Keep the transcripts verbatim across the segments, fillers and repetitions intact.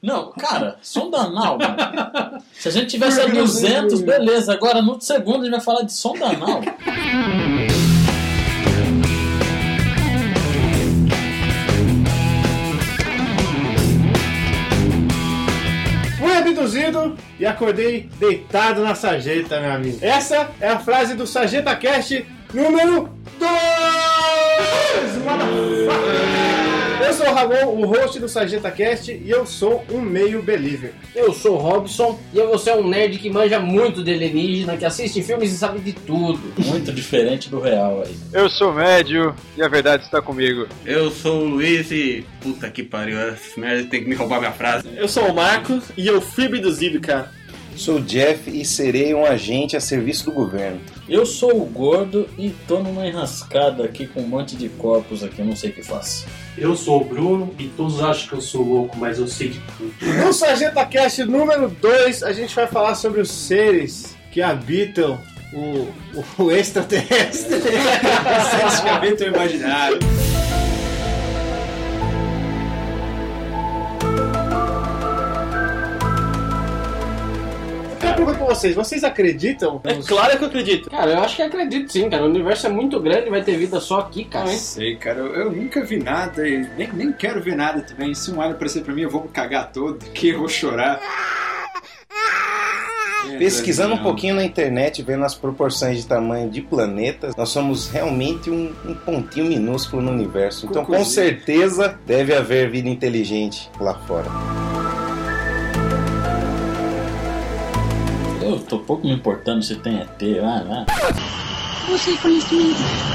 Não, cara, sonda anal, mano. Se a gente tivesse a duzentos, beleza. Agora, no segundo, a gente vai falar de sonda anal. Fui abduzido e acordei deitado na sarjeta, meu amigo. Essa é a frase do Sarjeta Cast número dois! Motherfucker! Eu sou o Ramon, o host do Sarjeta Cast, e eu sou um meio believer. Eu sou o Robson, e você é um nerd que manja muito de alienígena, que assiste filmes e sabe de tudo. Muito diferente do real aí. Eu sou médio, e a verdade está comigo. Eu sou o Luiz e... Puta que pariu, essa merda tem que me roubar minha frase. Eu sou o Marcos, e eu fui abduzido, cara. Sou o Jeff e serei um agente a serviço do governo. Eu sou o Gordo e tô numa enrascada aqui com um monte de corpos aqui, eu não sei o que faço. Eu sou o Bruno e todos acham que eu sou louco, mas eu sei de tudo. No Sarjeta Cast número dois, a gente vai falar sobre os seres que habitam o, o, o extraterrestre. Os seres que habitam o imaginário. Eu pergunto pra vocês, vocês acreditam? É claro que eu acredito. Cara, eu acho que acredito sim, cara. O universo é muito grande, vai ter vida só aqui, cara. Não sei, cara. Eu, eu nunca vi nada e nem, nem quero ver nada também. Se um alien aparecer pra mim, eu vou me cagar todo, que eu vou chorar. Pesquisando um pouquinho na internet, vendo as proporções de tamanho de planetas, nós somos realmente um, um pontinho minúsculo no universo. Então, com certeza, deve haver vida inteligente lá fora. Eu tô pouco me importando se tem E T, vai, vai. Você conhecimento.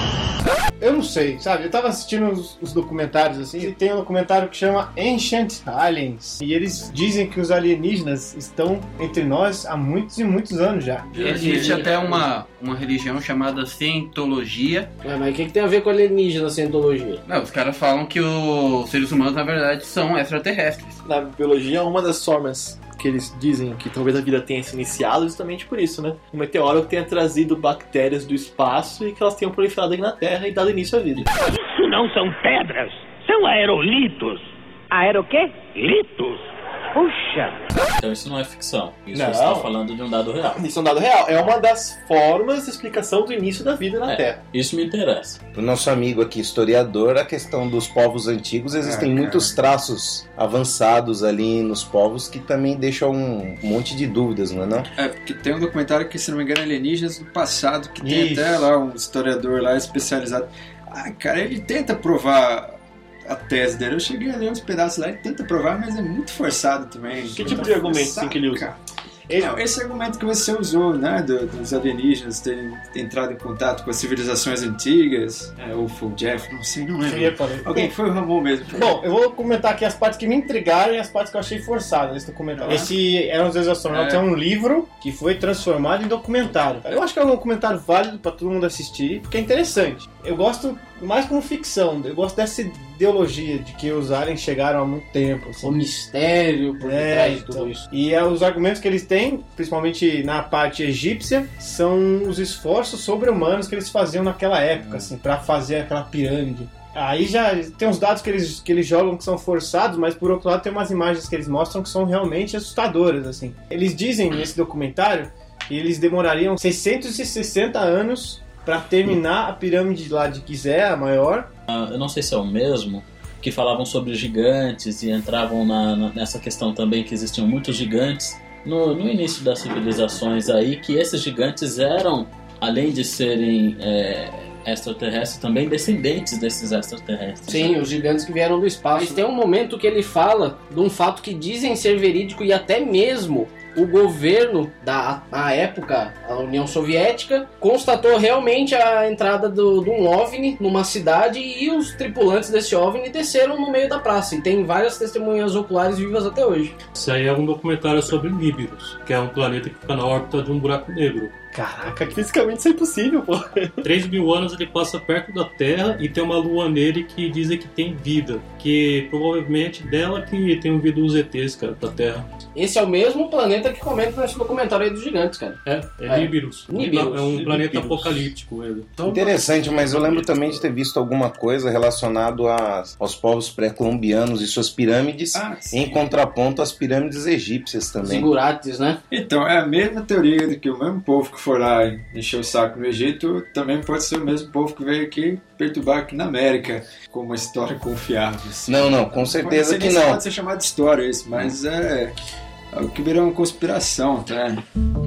Eu não sei, sabe? Eu tava assistindo os, os documentários assim, e tem um documentário que chama Ancient Aliens. E eles dizem que os alienígenas estão entre nós há muitos e muitos anos já. Existe até uma, uma religião chamada Cientologia. É, mas o que, que tem a ver com alienígena, cientologia? Não, os caras falam que os seres humanos, na verdade, são extraterrestres. Na biologia, uma das formas que eles dizem que talvez a vida tenha se iniciado justamente por isso, né? Um meteoro que tenha trazido bactérias do espaço e que elas tenham proliferado aqui na Terra e dado início à vida. Isso não são pedras, são aerolitos. Aero quê? Litos. Puxa! Então isso não é ficção. Isso Não. você está falando de um dado real. Isso é um dado real. É uma das formas de explicação do início da vida na É, Terra. isso me interessa. Pro nosso amigo aqui, historiador, a questão dos povos antigos, existem Ah, cara. muitos traços avançados ali nos povos que também deixam um monte de dúvidas, não é não? É, porque tem um documentário que, se não me engano, é Alienígenas do Passado, que tem Isso. até lá um historiador lá especializado. Ah, cara, ele tenta provar a tese dele. Eu cheguei a ler uns pedaços lá, ele tenta provar, mas é muito forçado também. Que tipo de argumento assim, que ele usa? Ele, não, esse argumento que você usou, né, do, dos alienígenas terem entrado em contato com as civilizações antigas, é, ou foi o Jeff, não sei, não lembro. Eu falei. Alguém, foi o Ramon mesmo. Bom, eu vou comentar aqui as partes que me intrigaram e as partes que eu achei forçadas nesse documentário. Ah. Esse Eram os Astronautas é. É. é um livro que foi transformado em documentário. Eu acho que é um documentário válido pra todo mundo assistir, porque é interessante. Eu gosto mais como ficção, eu gosto dessa ideologia de que os aliens chegaram há muito tempo. Assim. O mistério por É, detrás de tudo então. isso. E é, os argumentos que eles têm, principalmente na parte egípcia, são os esforços sobre-humanos que eles faziam naquela época, assim, para fazer aquela pirâmide. Aí já tem uns dados que eles, que eles jogam que são forçados, mas por outro lado tem umas imagens que eles mostram que são realmente assustadoras, assim. Eles dizem nesse documentário que eles demorariam seiscentos e sessenta anos para terminar a pirâmide lá de Gizé, a maior. Ah, eu não sei se é o mesmo, que falavam sobre gigantes e entravam na, na, nessa questão também que existiam muitos gigantes no, no início das civilizações aí, que esses gigantes eram, além de serem é, extraterrestres, também descendentes desses extraterrestres. Sim, os gigantes que vieram do espaço. Mas tem um momento que ele fala de um fato que dizem ser verídico e até mesmo o governo da na época, a União Soviética, constatou realmente a entrada do, de um OVNI numa cidade e os tripulantes desse OVNI desceram no meio da praça. E tem várias testemunhas oculares vivas até hoje. Isso aí é um documentário sobre Nibiru, que é um planeta que fica na órbita de um buraco negro. Caraca, fisicamente isso é impossível, pô. três mil anos ele passa perto da Terra e tem uma lua nele que dizem que tem vida. Que provavelmente dela que tem vindo os E Tês, cara, da Terra. Esse é o mesmo planeta planeta que comenta nesse documentário aí dos gigantes, cara. É, é, É. Nibiru. Nibiru. É um planeta Nibiru. apocalíptico ele. Então, Interessante, mas eu lembro também de ter visto alguma coisa relacionado às- aos povos pré-colombianos e suas pirâmides, Ah, sim. em contraponto às pirâmides egípcias também. Zigurates, né? Então, é a mesma teoria de que o mesmo povo que foi lá encher o saco no Egito também pode ser o mesmo povo que veio aqui perturbar aqui na América, com uma história confiável. assim. Não, não, com certeza Pode que ser- não. Pode ser chamado de história isso, mas é, é o que virou uma conspiração, tá?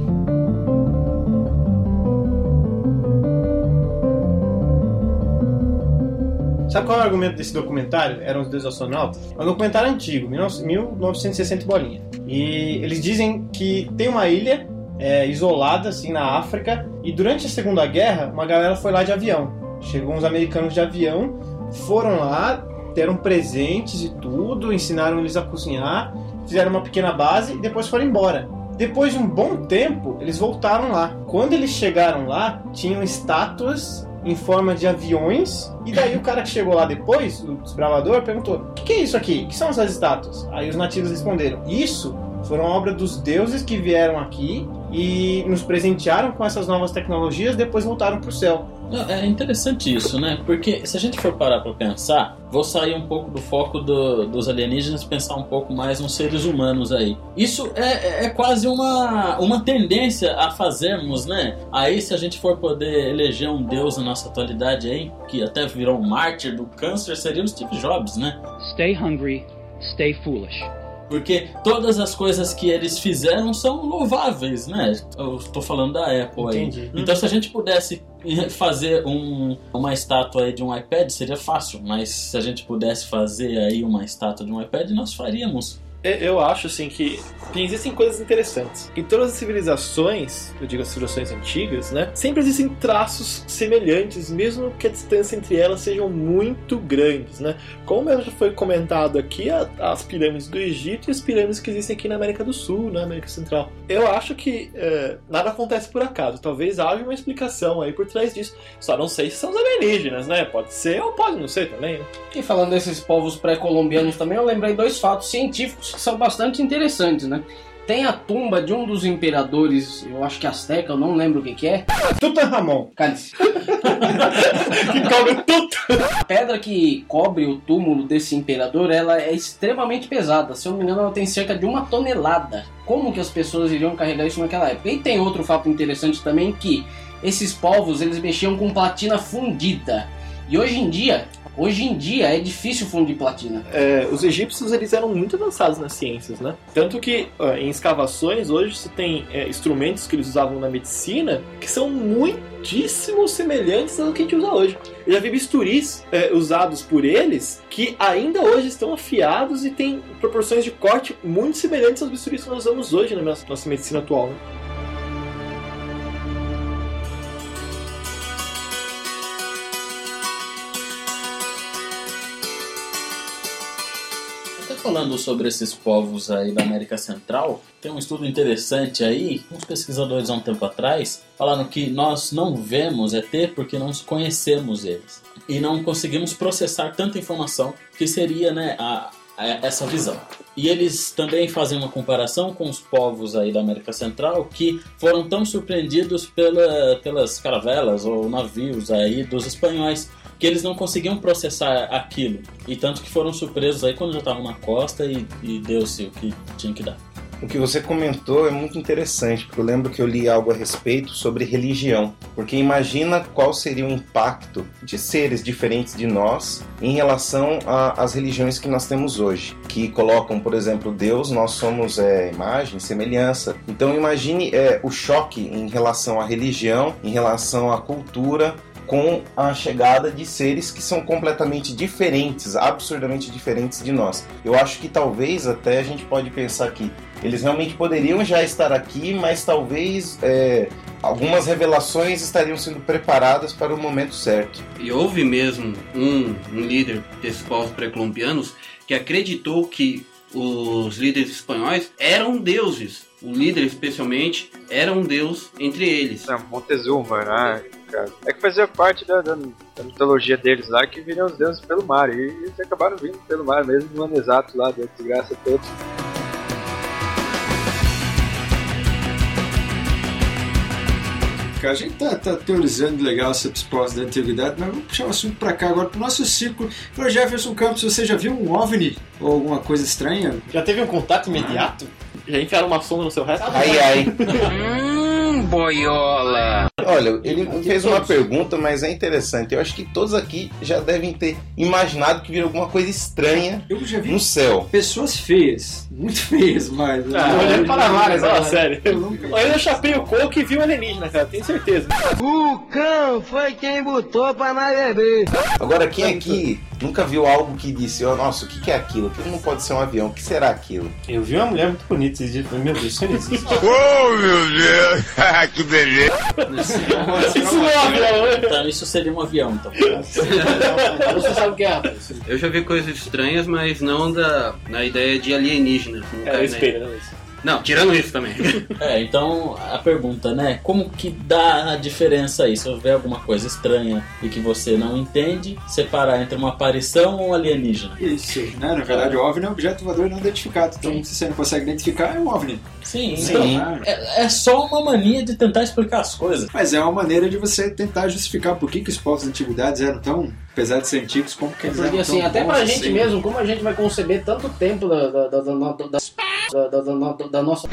Sabe qual é o argumento desse documentário? Eram os deuses astronautas? É um documentário antigo, mil novecentos e sessenta bolinha. E eles dizem que tem uma ilha é, isolada, assim, na África, e durante a Segunda Guerra, uma galera foi lá de avião. Chegou uns americanos de avião, foram lá, deram presentes e tudo, ensinaram eles a cozinhar, fizeram uma pequena base e depois foram embora. Depois de um bom tempo, eles voltaram lá. Quando eles chegaram lá, tinham estátuas em forma de aviões, e daí o cara que chegou lá depois, o desbravador, perguntou: o que, que é isso aqui? O que são essas estátuas? Aí os nativos responderam: isso foram obra dos deuses que vieram aqui e nos presentearam com essas novas tecnologias, depois voltaram pro céu. Não, é interessante isso, né? Porque se a gente for parar pra pensar, vou sair um pouco do foco do- dos alienígenas e pensar um pouco mais nos seres humanos aí. Isso é, é quase uma, uma tendência a fazermos, né? Aí se a gente for poder eleger um deus na nossa atualidade aí, que até virou um mártir do câncer, seria o Steve Jobs, né? Stay hungry, stay foolish. Porque todas as coisas que eles fizeram são louváveis, né? Eu estou falando da Apple aí. Entendi. Então se a gente pudesse fazer um, uma estátua aí de um iPad, seria fácil. Mas se a gente pudesse fazer aí uma estátua de um iPad, nós faríamos. Eu acho assim que existem coisas interessantes. Em todas as civilizações, eu digo as civilizações antigas, né? Sempre existem traços semelhantes, mesmo que a distância entre elas sejam muito grandes, né? Como mesmo já foi comentado aqui, a- as pirâmides do Egito e as pirâmides que existem aqui na América do Sul, na América Central. Eu acho que é, nada acontece por acaso. Talvez haja uma explicação aí por trás disso. Só não sei se são os alienígenas, né? Pode ser ou pode não ser também, né? E falando desses povos pré-colombianos também, eu lembrei dois fatos científicos que são bastante interessantes, né? Tem a tumba de um dos imperadores, eu acho que azteca, eu não lembro o que que é. Tutankhamon. Cálice. Que cobre tudo! A pedra que cobre o túmulo desse imperador, ela é extremamente pesada. Se eu não me engano, ela tem cerca de uma tonelada. Como que as pessoas iriam carregar isso naquela época? E tem outro fato interessante também, que esses povos, eles mexiam com platina fundida. E hoje em dia, hoje em dia é difícil fundir platina. É, os egípcios eles eram muito avançados nas ciências, né? Tanto que ó, em escavações hoje se tem é, instrumentos que eles usavam na medicina que são muitíssimo semelhantes ao que a gente usa hoje. Eu já vi bisturis é, usados por eles que ainda hoje estão afiados e têm proporções de corte muito semelhantes aos bisturis que nós usamos hoje na nossa, nossa medicina atual, né? Até falando sobre esses povos aí da América Central, tem um estudo interessante aí, uns pesquisadores há um tempo atrás falaram que nós não vemos E T porque não conhecemos eles. E não conseguimos processar tanta informação que seria, né, a, a, essa visão. E eles também fazem uma comparação com os povos aí da América Central que foram tão surpreendidos pela, pelas caravelas ou navios aí dos espanhóis, que eles não conseguiam processar aquilo. E tanto que foram surpresos aí quando já estavam na costa e, e deu-se o que tinha que dar. O que você comentou é muito interessante, porque eu lembro que eu li algo a respeito sobre religião. Porque imagina qual seria o impacto de seres diferentes de nós em relação às religiões que nós temos hoje. Que colocam, por exemplo, Deus, nós somos é, imagem, semelhança. Então imagine é, o choque em relação à religião, em relação à cultura, com a chegada de seres que são completamente diferentes, absurdamente diferentes de nós. Eu acho que talvez até a gente pode pensar que eles realmente poderiam já estar aqui, mas talvez é, algumas revelações estariam sendo preparadas para o momento certo. E houve mesmo um, um líder desses povos pré-colombianos que acreditou que os líderes espanhóis eram deuses. O líder, especialmente, era um deus entre eles. Não, Montezuma, né? É que fazia parte da, da, da mitologia deles lá, que viriam os deuses pelo mar. E eles acabaram vindo pelo mar mesmo, no ano exato lá, da desgraça toda. cara, a gente tá, tá teorizando legal sobre os povos da antiguidade, mas vamos puxar o assunto pra cá agora, pro nosso círculo. Falou, Jefferson Campos, você já viu um OVNI ou alguma coisa estranha? Já teve um contato imediato? Já enfiaram uma sonda no seu resto? Ai, ai. Hum, boiola. Olha, ele fez uma pergunta, mas é interessante. Eu acho que todos aqui já devem ter imaginado que viram alguma coisa estranha Eu já vi no céu. pessoas feias, muito feias, mas... Ah, olhando para várias, né? ó, sério. Olha, eu chapei o coco e vi um alienígena, cara, tenho certeza. O cão foi quem botou pra nós beber. Agora, quem aqui nunca viu algo que disse, oh, nossa, o que que é aquilo? Aquilo não pode ser um avião, o que será aquilo? Eu vi uma mulher muito bonita esses dias, falei, meu Deus, isso não existe. Oh, meu Deus, que beleza. Isso não é um avião, né? Então, isso seria um avião, então. Você sabe o que é? Eu já vi coisas estranhas, mas não da, na ideia de alienígena. Não É, cai o na- espelho, não é isso. Não, tirando isso também. É, então a pergunta, né? Como que dá a diferença aí? Se houver alguma coisa estranha e que você não entende, separar entre uma aparição ou um alienígena? Isso, né? Na verdade, o OVNI é um objeto voador não identificado. Então, se você não consegue identificar, é um OVNI. Sim, Sim. então é, é só uma mania de tentar explicar as coisas. Mas é uma maneira de você tentar justificar por que, que os povos da antiguidade eram tão, apesar de ser antigos, como que eles Porque eram assim, tão até bons pra gente assim. mesmo, como a gente vai conceber tanto tempo da, da, da, da, da, da, da, da, da, da nossa.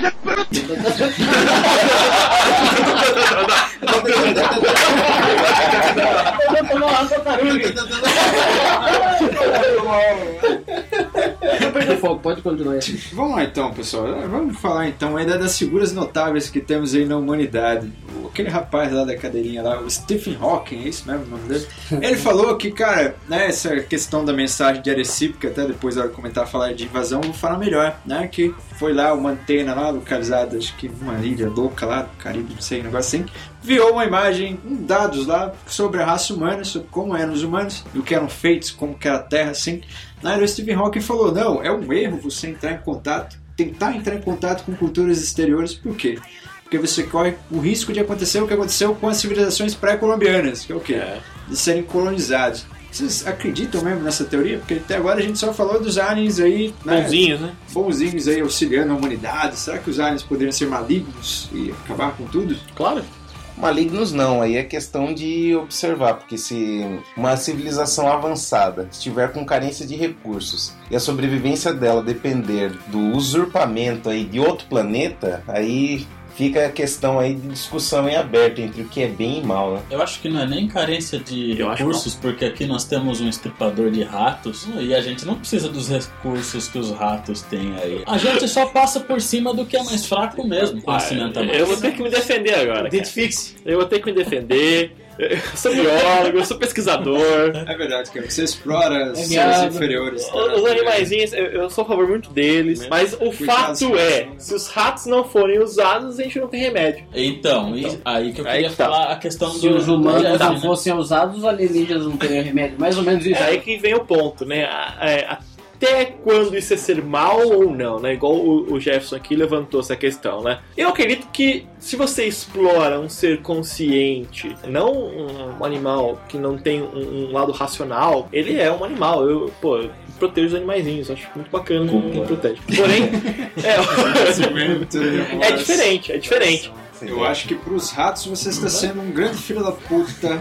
Eu perdi o foco, pode continuar. Vamos lá então, pessoal. Vamos falar então ainda das figuras notáveis que temos aí na humanidade. Aquele rapaz lá da cadeirinha lá, o Stephen Hawking, é isso mesmo o nome dele? Ele falou que, cara, né, essa questão da mensagem de Arecibo, que até depois, na hora de comentar, falar de invasão, eu vou falar melhor, né? Que foi lá uma antena lá localizada, acho que numa ilha louca lá do Caribe, não sei, um negócio assim. Viu uma imagem, um dados lá sobre a raça humana, sobre como eram os humanos, e o que eram feitos, como que era a Terra, assim. Aí o Stephen Hawking falou, não, é um erro você entrar em contato, tentar entrar em contato com culturas exteriores, por quê? Porque você corre o risco de acontecer o que aconteceu com as civilizações pré-colombianas, que é o quê? É. De serem colonizados. Vocês acreditam mesmo nessa teoria? Porque até agora a gente só falou dos aliens aí, né? Bonzinhos, né? Bonzinhos aí auxiliando a humanidade. Será que os aliens poderiam ser malignos e acabar com tudo? Claro. Malignos não, aí é questão de observar, porque se uma civilização avançada estiver com carência de recursos e a sobrevivência dela depender do usurpamento aí de outro planeta, aí fica a questão aí de discussão em aberto entre o que é bem e mal, né? Eu acho que não é nem carência de Eu acho recursos, porque aqui nós temos um estripador de ratos e a gente não precisa dos recursos que os ratos têm aí. A gente só passa por cima do que é mais fraco mesmo, conhecimento a mais. Eu vou ter que me defender agora. cara. Identifique-se. Eu vou ter que me defender. Eu sou biólogo, eu sou pesquisador. É verdade, cara. Você explora os É seres viado. inferiores. Os os animaizinhos, eu, eu sou a favor muito deles. Mas o fato é, se os ratos não forem usados, a gente não tem remédio. Então, e aí que eu Aí queria que tá. falar a questão Se do os humanos do Jeff, não né? fossem usados, os alienígenas não teriam remédio. Mais ou menos isso. Aí que vem o ponto, né? A- é, Até quando isso é ser mal ou não, né? Igual o, o Jefferson aqui levantou essa questão, né? Eu acredito que se você explora um ser consciente, não um animal que não tem um, um lado racional, ele é um animal. Eu, pô, eu protejo os animaizinhos, acho muito bacana quem protege. Porém, é, é diferente, é diferente. Eu acho que pros ratos você está sendo um grande filho da puta.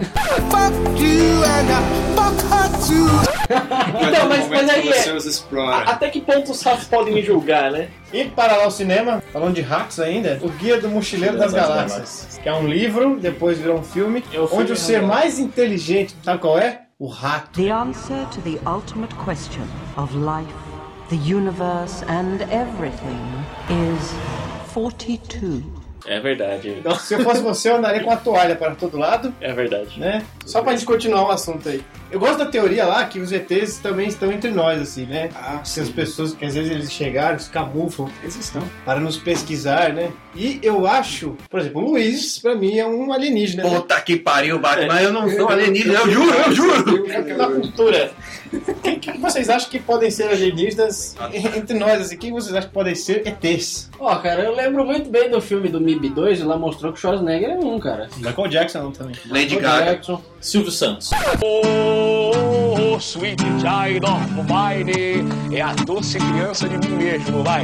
Então, mas, mas aí você é. os a- explora. Até que ponto os ratos podem me julgar, né? E para lá o cinema, falando de ratos ainda, o Guia do Mochileiro das Galáxias, que é um livro, depois virou um filme, onde o ser mais inteligente, sabe qual é? O rato. The answer to the ultimate question of life, the universe and everything is forty-two. É verdade. Então, se eu fosse você, eu andaria com a toalha para todo lado, É verdade. né? Só pra gente continuar o assunto aí. Eu gosto da teoria lá que os E Tês também estão entre nós, assim, né? Ah, Se as pessoas que às vezes eles chegaram, se camuflam Eles estão. para nos pesquisar, né? E eu acho, por exemplo, o Luiz, pra mim, é um alienígena. né? Puta que pariu, Batman, eu não sou alienígena, eu juro, eu juro! Na cultura. Quem que vocês acham que podem ser alienígenas entre nós? Assim, quem vocês acham que podem ser E Tês? Ó, cara, eu lembro muito bem do filme do M I B dois, e lá mostrou que o Schwarzenegger é um, cara. Michael Jackson também. Lady O Gaga. Jackson. Silvio Santos. Oh, sweet child of mine, é a doce criança de mim mesmo, vai.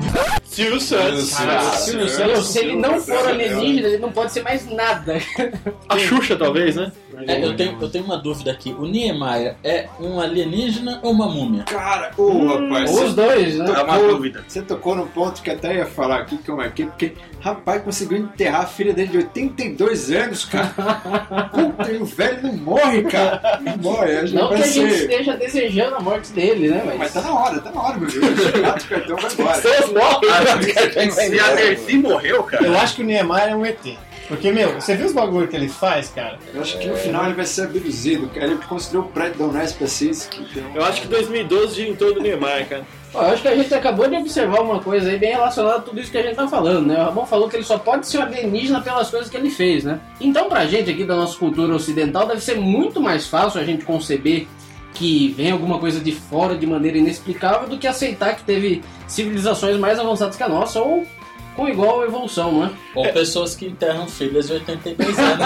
Silvio Santos. Ah, Silvio Santos, se ele não for alienígena, ele não pode ser mais nada. A Xuxa, talvez, né? É, eu, tenho, eu tenho uma dúvida aqui. O Niemeyer é um alienígena ou uma múmia? Cara, ô hum, rapaz. Os dois, né? É uma dúvida. Você tocou num ponto que até ia falar aqui que eu marquei, porque rapaz conseguiu enterrar a filha dele de oitenta e dois anos, cara. Puta, e o velho não morre, cara. Não morre. A gente não que a gente ser... esteja desejando a morte dele, né? Mas, mas tá na hora, tá na hora, meu Deus. O cartão vai embora. Todos morrem. Se a Dercy morreu, cara. Eu acho que o Niemeyer é um E T. Porque, meu, você viu os bagulho que ele faz, cara? Eu acho que no final ele vai ser abduzido, cara. Ele construiu o prédio da Unesp assim. Então... Eu acho que dois mil e doze gira em torno do Niemeyer, cara. Ó, eu acho que a gente acabou de observar uma coisa aí bem relacionada a tudo isso que a gente tá falando, né? O Ramon falou que ele só pode ser alienígena pelas coisas que ele fez, né? Então, pra gente aqui da nossa cultura ocidental, deve ser muito mais fácil a gente conceber que vem alguma coisa de fora de maneira inexplicável do que aceitar que teve civilizações mais avançadas que a nossa ou com igual evolução, não é? Ou é. pessoas que enterram filhas de oitenta e dois anos.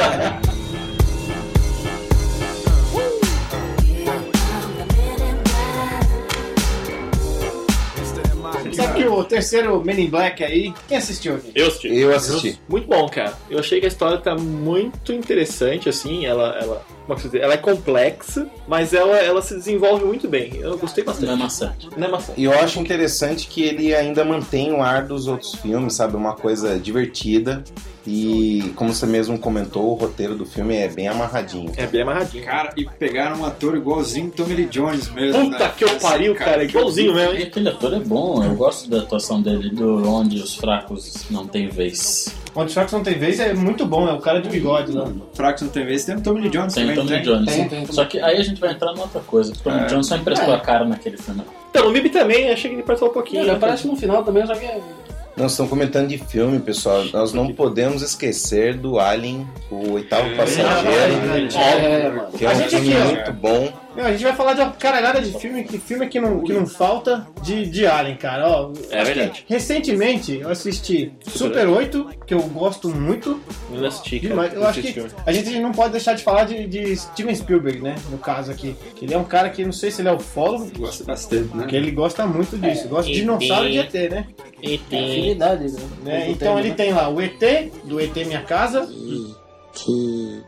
Sabe que o terceiro Men in Black aí, quem assistiu aqui? Eu assisti. Eu assisti. Muito bom, cara. Eu achei que a história tá muito interessante, assim, ela... ela... Ela é complexa, mas ela, ela se desenvolve muito bem. Eu gostei bastante. Não é maçante. Não é maçante. E eu acho interessante que ele ainda mantém o ar dos outros filmes, sabe? Uma coisa divertida. E, como você mesmo comentou, o roteiro do filme é bem amarradinho. É bem amarradinho. Cara, e pegaram um ator igualzinho Tommy Lee Jones mesmo. Puta né? que eu pariu, cara. cara igualzinho mesmo, hein? E aquele ator é bom. Eu gosto da atuação dele, do Onde os Fracos Não Têm Vez. Onde os Fracos Não Têm Vez é muito bom, é o cara de bigode, né? Fracos Não Tem Vez tem o Tommy Lee Jones tem também. Tommy Lee Jones. Tem, tem, tem. Só que aí a gente vai entrar numa outra coisa. O Tommy Lee é. Jones só emprestou é. a cara naquele filme. Então, o Mib também, achei que ele participou um pouquinho. Ele aparece no final também, só que é... Nós estamos comentando de filme, pessoal. Nós não podemos esquecer do Alien, o Oitavo Passageiro, é, que é um filme aqui, muito bom. Não, a gente vai falar de uma caralhada de filme, que filme que não, que não falta de, de Alien, cara. Ó, é verdade. Recentemente eu assisti Super oito, que eu gosto muito. Eu não assisti, cara. Mas eu acho que a gente não pode deixar de falar de, de Steven Spielberg, né? No caso aqui. Ele é um cara que, não sei se ele é ufólogo. Gosta bastante, né? Porque ele gosta muito disso. Gosta de dinossauro e de E T, né? E T. Afinidade, né? né? Então ele tem lá o E T, do E T Minha Casa. Que...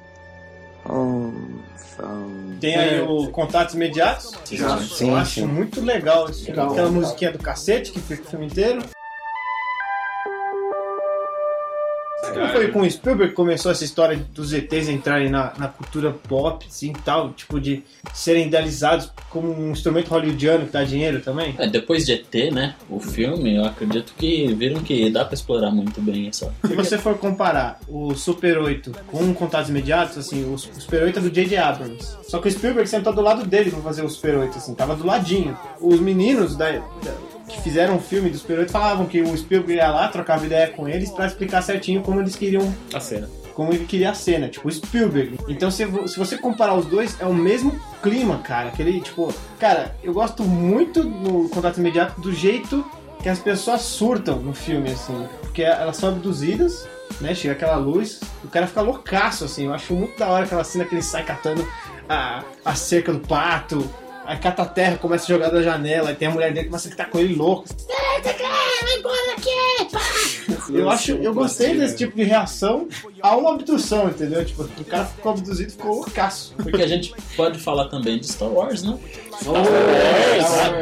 Tem aí o Contatos Imediatos. Sim, eu sim, acho sim. muito legal esse filme. Aquela musiquinha do cacete que fica o filme inteiro. Como foi com o Spielberg que começou essa história dos E Tês entrarem na, na cultura pop, assim, tal, tipo de serem idealizados como um instrumento hollywoodiano que dá dinheiro também? É, depois de E T, né, o filme, eu acredito que viram que dá pra explorar muito bem essa... Se você for comparar o Super oito com Contatos Imediatos, assim, o Super oito é do J J Abrams. Só que o Spielberg sentou do lado dele pra fazer o Super oito, assim, tava do ladinho. Os meninos da... da que fizeram um filme do Super oito falavam que o Spielberg ia lá, trocava ideia com eles pra explicar certinho como eles queriam a cena. Como ele queria a cena, tipo o Spielberg. Então se, se você comparar os dois, é o mesmo clima, cara. Aquele, tipo... Cara, eu gosto muito no Contato Imediato do jeito que as pessoas surtam no filme, assim. Porque elas são abduzidas, né? Chega aquela luz, o cara fica loucaço, assim. Eu acho muito da hora aquela cena que ele sai catando a, a cerca do pato. Aí cata a terra, começa a jogar da janela, aí tem a mulher dele que começa a gritar com ele louco. Eu acho, eu gostei desse tipo de reação a uma abdução, entendeu? Tipo, o cara ficou abduzido e ficou loucaço. Porque a gente pode falar também de Star Wars, né? Star Wars!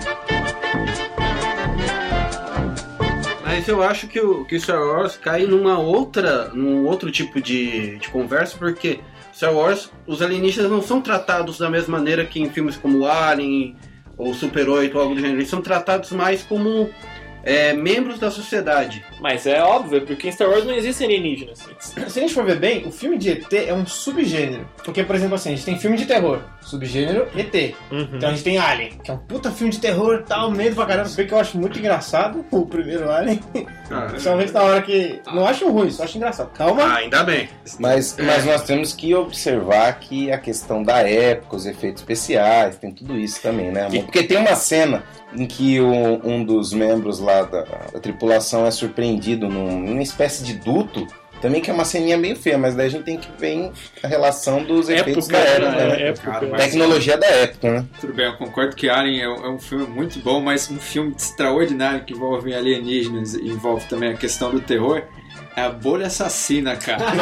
Mas eu acho que o que Star Wars cai numa outra, num outro tipo de, de conversa, porque Star Wars, os alienígenas não são tratados da mesma maneira que em filmes como Alien ou Super oito ou algo do gênero. Eles são tratados mais como é, membros da sociedade. Mas é óbvio, porque em Star Wars não existem alienígenas. Se a gente for ver bem, o filme de E T é um subgênero. Porque, por exemplo, assim, a gente tem filme de terror, subgênero E T. Uhum. Então a gente tem Alien, que é um puta filme de terror, tal, medo pra caramba. Se bem que eu acho muito engraçado o primeiro Alien. Ah, principalmente na hora que... Não acho ruim, só acho engraçado. Calma. Ah, ainda bem. Mas, mas nós temos que observar que a questão da época, os efeitos especiais, tem tudo isso também, né, amor? Porque tem uma cena em que o, um dos membros lá da, da tripulação é surpreendido num, numa espécie de duto Também que é uma ceninha bem feia, mas daí a gente tem que ver a relação dos efeitos Época, da época, né? né? Época. Tecnologia da época, né? Tudo bem, eu concordo que Alien é um, é um filme muito bom, mas um filme extraordinário que envolve alienígenas e envolve também a questão do terror. É a Bolha Assassina, cara.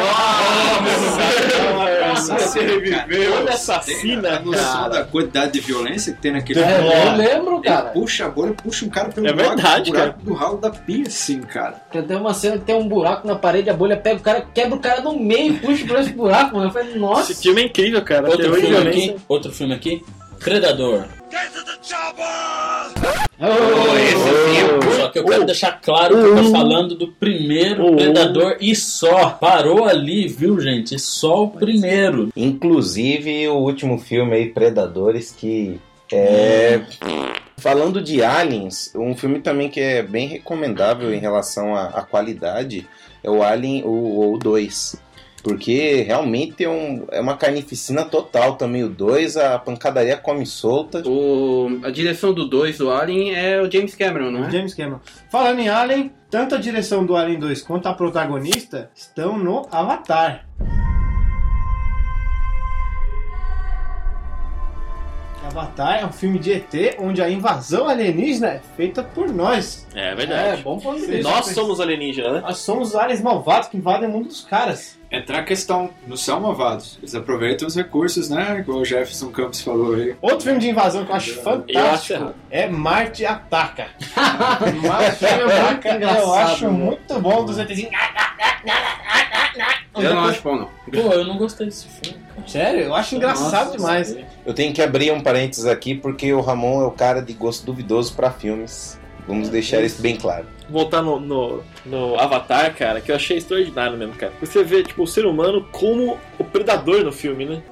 Nossa, você reviveu. Bolha Assassina, a noção da quantidade de violência que tem naquele É, filme. eu lembro, cara. Ele puxa a bolha, puxa um cara pelo É buraco, verdade, buraco cara. do ralo da pia, assim, cara. Tem uma cena que tem um buraco na parede, a bolha pega o cara, quebra o cara no meio, puxa por esse buraco, mano. Eu falei, nossa. Esse filme é incrível, cara. Outro Terror e filme violência. aqui, outro filme aqui, Predador. Oh, esse Só que eu quero deixar claro que eu tô falando do primeiro Predador e só. Parou ali, viu, gente? Só o primeiro. Inclusive o último filme aí, Predadores, que é... Falando de aliens, um filme também que é bem recomendável em relação à, à qualidade é o Alien, o dois. Porque realmente é, um, é uma carnificina total também. O dois, a pancadaria come solta. O, a direção do dois, do Alien, é o James Cameron, não é? James Cameron. Falando em Alien, tanto a direção do Alien dois quanto a protagonista estão no Avatar. Avatar é um filme de E T onde a invasão alienígena é feita por nós. É verdade. É, bom ponto de vista. Nós somos alienígenas, né? Nós somos os aliens malvados que invadem o mundo dos caras. Entra a questão, não são malvados. Eles aproveitam os recursos, né? Igual o Jefferson Campos falou aí. Outro filme de invasão que eu acho Eu acho fantástico errado. é Marte Ataca. Marte Ataca eu acho muito bom dos ETzinhos. Eu não acho bom, não. Pô, eu não gostei desse filme, cara. Sério, eu acho engraçado Nossa, demais. Eu tenho que abrir um parênteses aqui porque o Ramon é o cara de gosto duvidoso pra filmes. Vamos deixar isso bem claro. Voltar no, no, no Avatar, cara, que eu achei extraordinário mesmo, cara. Você vê, tipo, o ser humano como o predador no filme, né?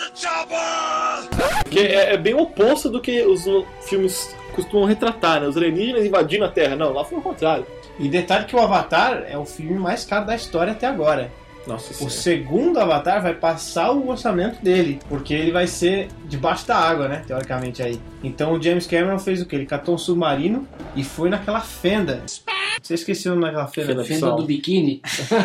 Que é, é bem o oposto do que os filmes costumam retratar, né? Os alienígenas invadindo a Terra. Não, lá foi o contrário. E detalhe que o Avatar é o filme mais caro da história até agora. Nossa O senhora. segundo Avatar vai passar o orçamento dele, porque ele vai ser debaixo da água, né? Teoricamente aí. Então o James Cameron fez o quê? Ele catou um submarino e foi naquela fenda. Você esqueceu naquela fenda, Fenda pessoal? do biquíni.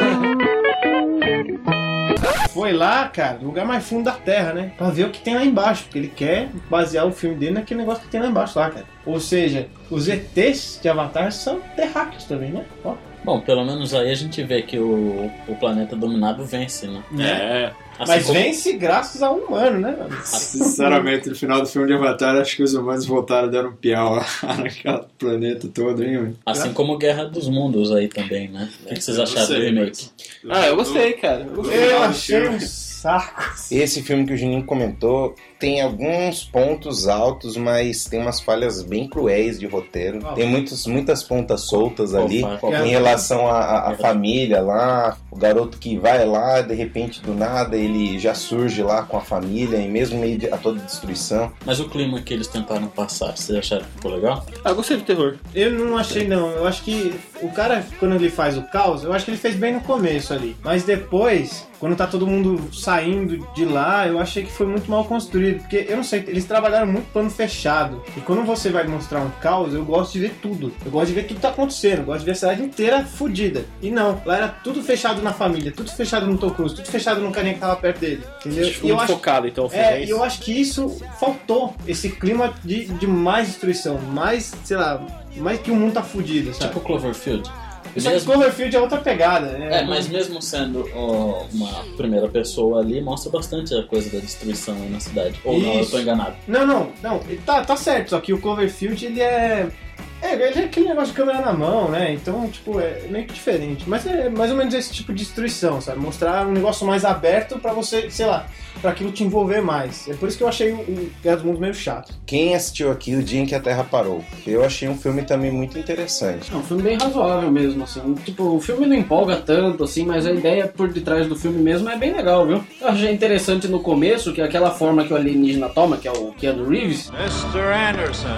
Foi lá, cara, no lugar mais fundo da Terra, né? Pra ver o que tem lá embaixo, porque ele quer basear o filme dele naquele negócio que tem lá embaixo lá, cara. Ou seja, os E Tês de Avatar são terráqueos também, né? Ó. Bom, pelo menos aí a gente vê que o, o planeta dominado vence, né? É. Assim Mas como- vence graças a um humano, né? mano? Sinceramente, no final do filme de Avatar, acho que os humanos voltaram dando um piau lá naquele planeta todo, hein, mano? Assim como Guerra dos Mundos aí também, né? O que, que vocês acharam do sei, remake? Ah, eu gostei, cara. Eu gostei. Eu achei um saco. Esse filme que o Juninho comentou tem alguns pontos altos, mas tem umas falhas bem cruéis de roteiro. Ah, Tem muitos, muitas pontas soltas Qual ali fa- qual em fa- relação à- à à família lá. O garoto que vai lá, de repente, do nada, ele já surge lá com a família, e mesmo meio de- a toda destruição. Mas o clima que eles tentaram passar, vocês acharam que ficou legal? Ah, eu gostei do terror. Eu não achei, não. Eu acho que o cara, quando ele faz o caos, eu acho que ele fez bem no começo ali. Mas depois, quando tá todo mundo saindo de lá, eu achei que foi muito mal construído. Porque, eu não sei, eles trabalharam muito plano fechado. E quando você vai mostrar um caos, eu gosto de ver tudo. Eu gosto de ver tudo que tá acontecendo. Eu gosto de ver a cidade inteira fodida. E não, lá era tudo fechado na família, tudo fechado no Tom Cruise, tudo fechado no carinha que tava perto dele. Entendeu? Acho que E foi eu muito acho focado, então, o filme. É, é e isso. eu acho que isso faltou, esse clima de, de mais destruição, mais, sei lá, mais que o mundo tá fudido, sabe? Tipo Cloverfield. Só que Mesmo- Cloverfield é outra pegada, né? É, mas mesmo sendo ó, uma primeira pessoa ali, mostra bastante a coisa da destruição aí na cidade. Ou não, eu Isso. tô enganado. Não, não, não, ele tá, tá certo, só que o Cloverfield, ele é... É, ele é aquele negócio de câmera na mão, né? Então, tipo, é meio que diferente. Mas é mais ou menos esse tipo de destruição, sabe? Mostrar um negócio mais aberto pra você, sei lá, pra aquilo te envolver mais. É por isso que eu achei o, o Guerra dos Mundos meio chato. Quem assistiu aqui O Dia em que a Terra Parou? Eu achei um filme também muito interessante. É um filme bem razoável mesmo, assim. Tipo, o filme não empolga tanto, assim, mas a ideia por detrás do filme mesmo é bem legal, viu? Eu achei interessante no começo que aquela forma que o alienígena toma, que é o Keanu Reeves, mister Anderson.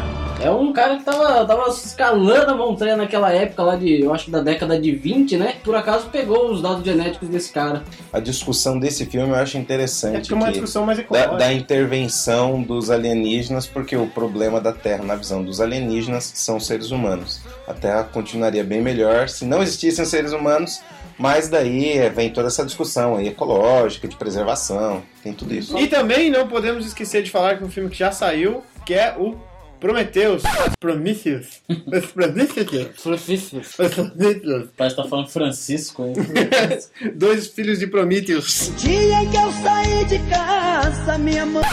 É um cara que tava, tava escalando a montanha naquela época lá de, eu acho que da década de vinte, né? Por acaso pegou os dados genéticos desse cara. A discussão desse filme eu acho interessante. É que é uma que discussão mais da, ecológica. da intervenção dos alienígenas, porque o problema da Terra, na visão dos alienígenas, são os seres humanos. A Terra continuaria bem melhor se não existissem seres humanos, mas daí vem toda essa discussão aí ecológica, de preservação, tem tudo isso. E também não podemos esquecer de falar que um filme que já saiu, que é o Prometheus. Prometheus. Prometheus. Prometheus. Parece que tá falando Francisco aí. Dois filhos de Prometheus. Dia em que eu saí de casa, minha mãe...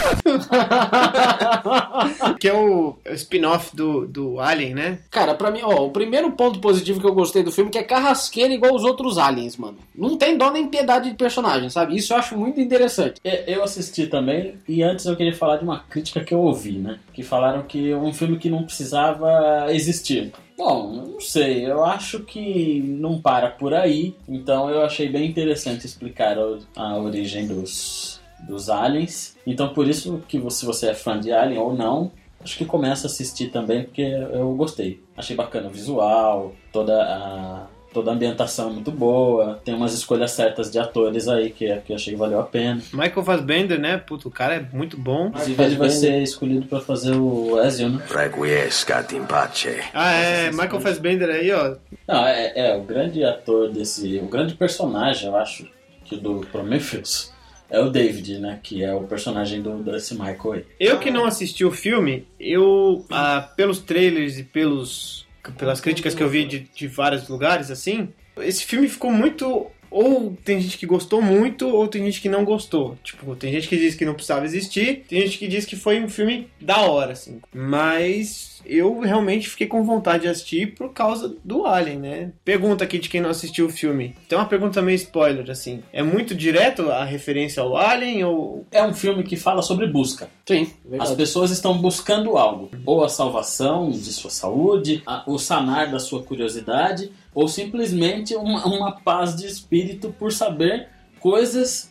Que é o, o spin-off do, do Alien, né? Cara, pra mim, ó, o primeiro ponto positivo que eu gostei do filme é que é carrasqueira igual os outros aliens, mano. Não tem dó nem piedade de personagem, sabe? Isso eu acho muito interessante. Eu assisti também, e antes eu queria falar de uma crítica que eu ouvi, né? Que falaram que é um filme que não precisava existir. Bom, eu não sei, eu acho que não para por aí, então eu achei bem interessante explicar a, a origem dos, dos aliens. Então por isso que se você é fã de Alien ou não, acho que começa a assistir também, porque eu gostei. Achei bacana o visual, toda a, toda a ambientação é muito boa, tem umas escolhas certas de atores aí que, que eu achei que valeu a pena. Michael Fassbender, né? Puto, o cara é muito bom. Inclusive ele vai ser escolhido pra fazer o Ezio, né? Requiescat in pace. Ah, é, Michael Fassbender aí, ó. Não, é, é o grande ator desse... O grande personagem, eu acho, que do Prometheus é o David, né? Que é o personagem do, desse Michael aí. Eu que não assisti o filme, eu, ah, pelos trailers e pelos... pelas críticas que eu vi de, de vários lugares, assim, esse filme ficou muito... Ou tem gente que gostou muito, ou tem gente que não gostou. Tipo, tem gente que diz que não precisava existir, tem gente que diz que foi um filme da hora, assim. Mas eu realmente fiquei com vontade de assistir por causa do Alien, né? Pergunta aqui de quem não assistiu o filme. Tem uma pergunta meio spoiler, assim. É muito direto a referência ao Alien, ou... É um filme que fala sobre busca. Sim, verdade. As pessoas estão buscando algo. Ou a salvação de sua saúde, a, o sanar da sua curiosidade, ou simplesmente uma, uma paz de espírito por saber coisas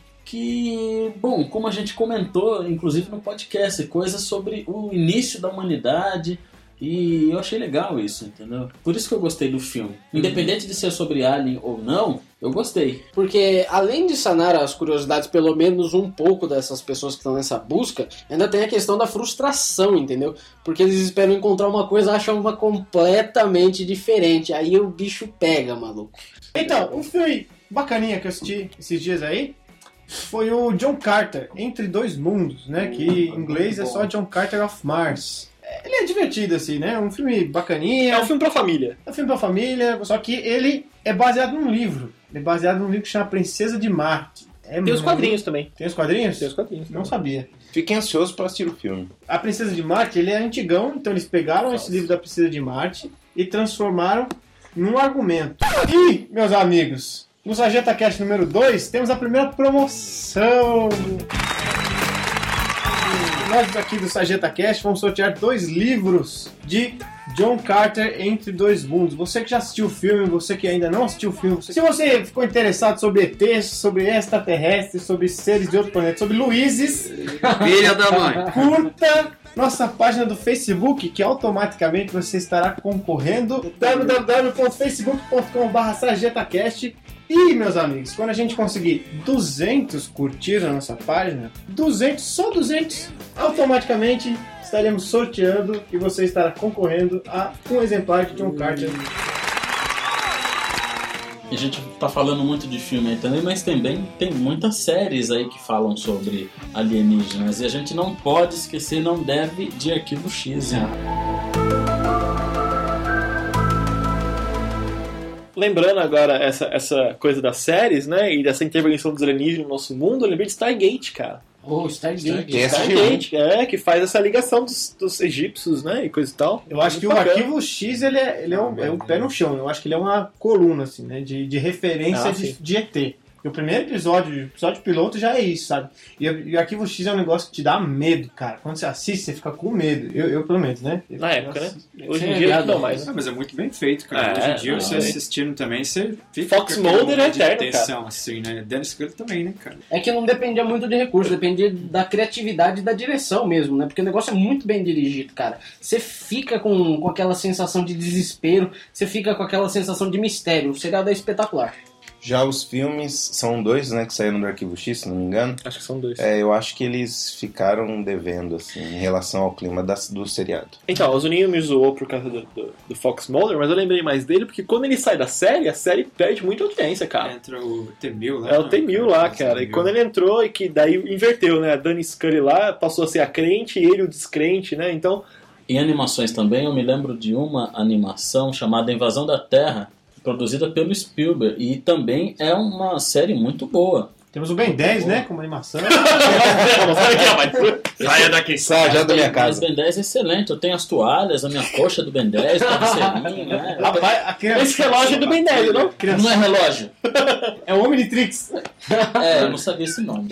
que, bom, como a gente comentou, inclusive no podcast, coisas sobre o início da humanidade, e eu achei legal isso, entendeu? Por isso que eu gostei do filme. Independente de ser sobre Alien ou não, eu gostei. Porque além de sanar as curiosidades, pelo menos um pouco dessas pessoas que estão nessa busca, ainda tem a questão da frustração, entendeu? Porque eles esperam encontrar uma coisa, acham uma completamente diferente. Aí o bicho pega, maluco. Então, um filme bacaninha que eu assisti esses dias aí foi o John Carter, Entre Dois Mundos, né? Que em inglês é só John Carter of Mars. Ele é divertido, assim, né? Um filme bacaninha. É um filme pra família. É um filme pra família, só que ele é baseado num livro. Ele é baseado num livro que chama Princesa de Marte. É tem muito... os quadrinhos também. Tem os quadrinhos? Tem os quadrinhos. Não sabia. Fiquem ansiosos para assistir o filme. A Princesa de Marte, ele é antigão, então eles pegaram Nossa. esse livro da Princesa de Marte e transformaram num argumento. E, meus amigos, no Sarjeta Cast número dois, temos a primeira promoção. Nós aqui do Sarjeta Cast vamos sortear dois livros de John Carter, Entre Dois Mundos. Você que já assistiu o filme, você que ainda não assistiu o filme, se você ficou interessado sobre E Tês, sobre extraterrestres, sobre seres de outro planeta, sobre Luizes, filha da mãe, curta nossa página do Facebook, que automaticamente você estará concorrendo. w w w ponto facebook ponto com barra sarjetacast. E, meus amigos, quando a gente conseguir duzentos curtir na nossa página, duzentos, só duzentos, automaticamente estaremos sorteando e você estará concorrendo a um exemplar de John Carter. A gente tá falando muito de filme aí também, mas também tem muitas séries aí que falam sobre alienígenas. E a gente não pode esquecer, não deve, de Arquivo X, né? Lembrando agora essa, essa coisa das séries, né, e dessa intervenção dos alienígenas no nosso mundo, eu lembrei de Stargate, cara. Oh, Stargate. Stargate, é, que faz essa ligação dos, dos egípcios, né, e coisa e tal. Eu acho que o Arquivo X, ele é, ele é, um, é um pé no chão. Eu acho que ele é uma coluna, assim, né, de, de referência ah, de, de E T. E o primeiro episódio, o episódio piloto já é isso, sabe? E, e Arquivo X é um negócio que te dá medo, cara. Quando você assiste, você fica com medo. Eu, eu pelo menos, né? Eu, Na época, né? Hoje em é, dia não mais. Não, mas é muito bem feito, cara. É, Hoje em dia, não, você é. assistindo também, você fica Fox com aquele Mulder é momento de eterno, tensão, cara. assim, né? Dennis Scully também, né, cara? É que não dependia muito de recurso, dependia da criatividade e da direção mesmo, né? Porque o negócio é muito bem dirigido, cara. Você fica com, com aquela sensação de desespero, você fica com aquela sensação de mistério. O seriado é espetacular. Já os filmes, são dois, né, que saíram do Arquivo X, se não me engano. Acho que são dois. É, eu acho que eles ficaram devendo, assim, em relação ao clima da, do seriado. Então, o Zuninho me zoou por causa do, do, do Fox Mulder, mas eu lembrei mais dele porque quando ele sai da série, a série perde muita audiência, cara. Entra o T-mil lá. É o T-mil lá, cara. E T-mil. quando ele entrou, e que daí inverteu, né? A Dani Scully lá passou a ser a crente e ele o descrente, né? Então... Em animações também, eu me lembro de uma animação chamada Invasão da Terra, produzida pelo Spielberg, e também é uma série muito boa. Temos o Ben dez, né, como animação. Saia daqui. Sai já da minha casa. Mas Ben dez é excelente, eu tenho as toalhas, a minha coxa do Ben dez, travesseirinho, né? Rapaz, a criança... Esse relógio é do Ben dez, não? Não é relógio. É o Omnitrix. É, eu não sabia esse nome.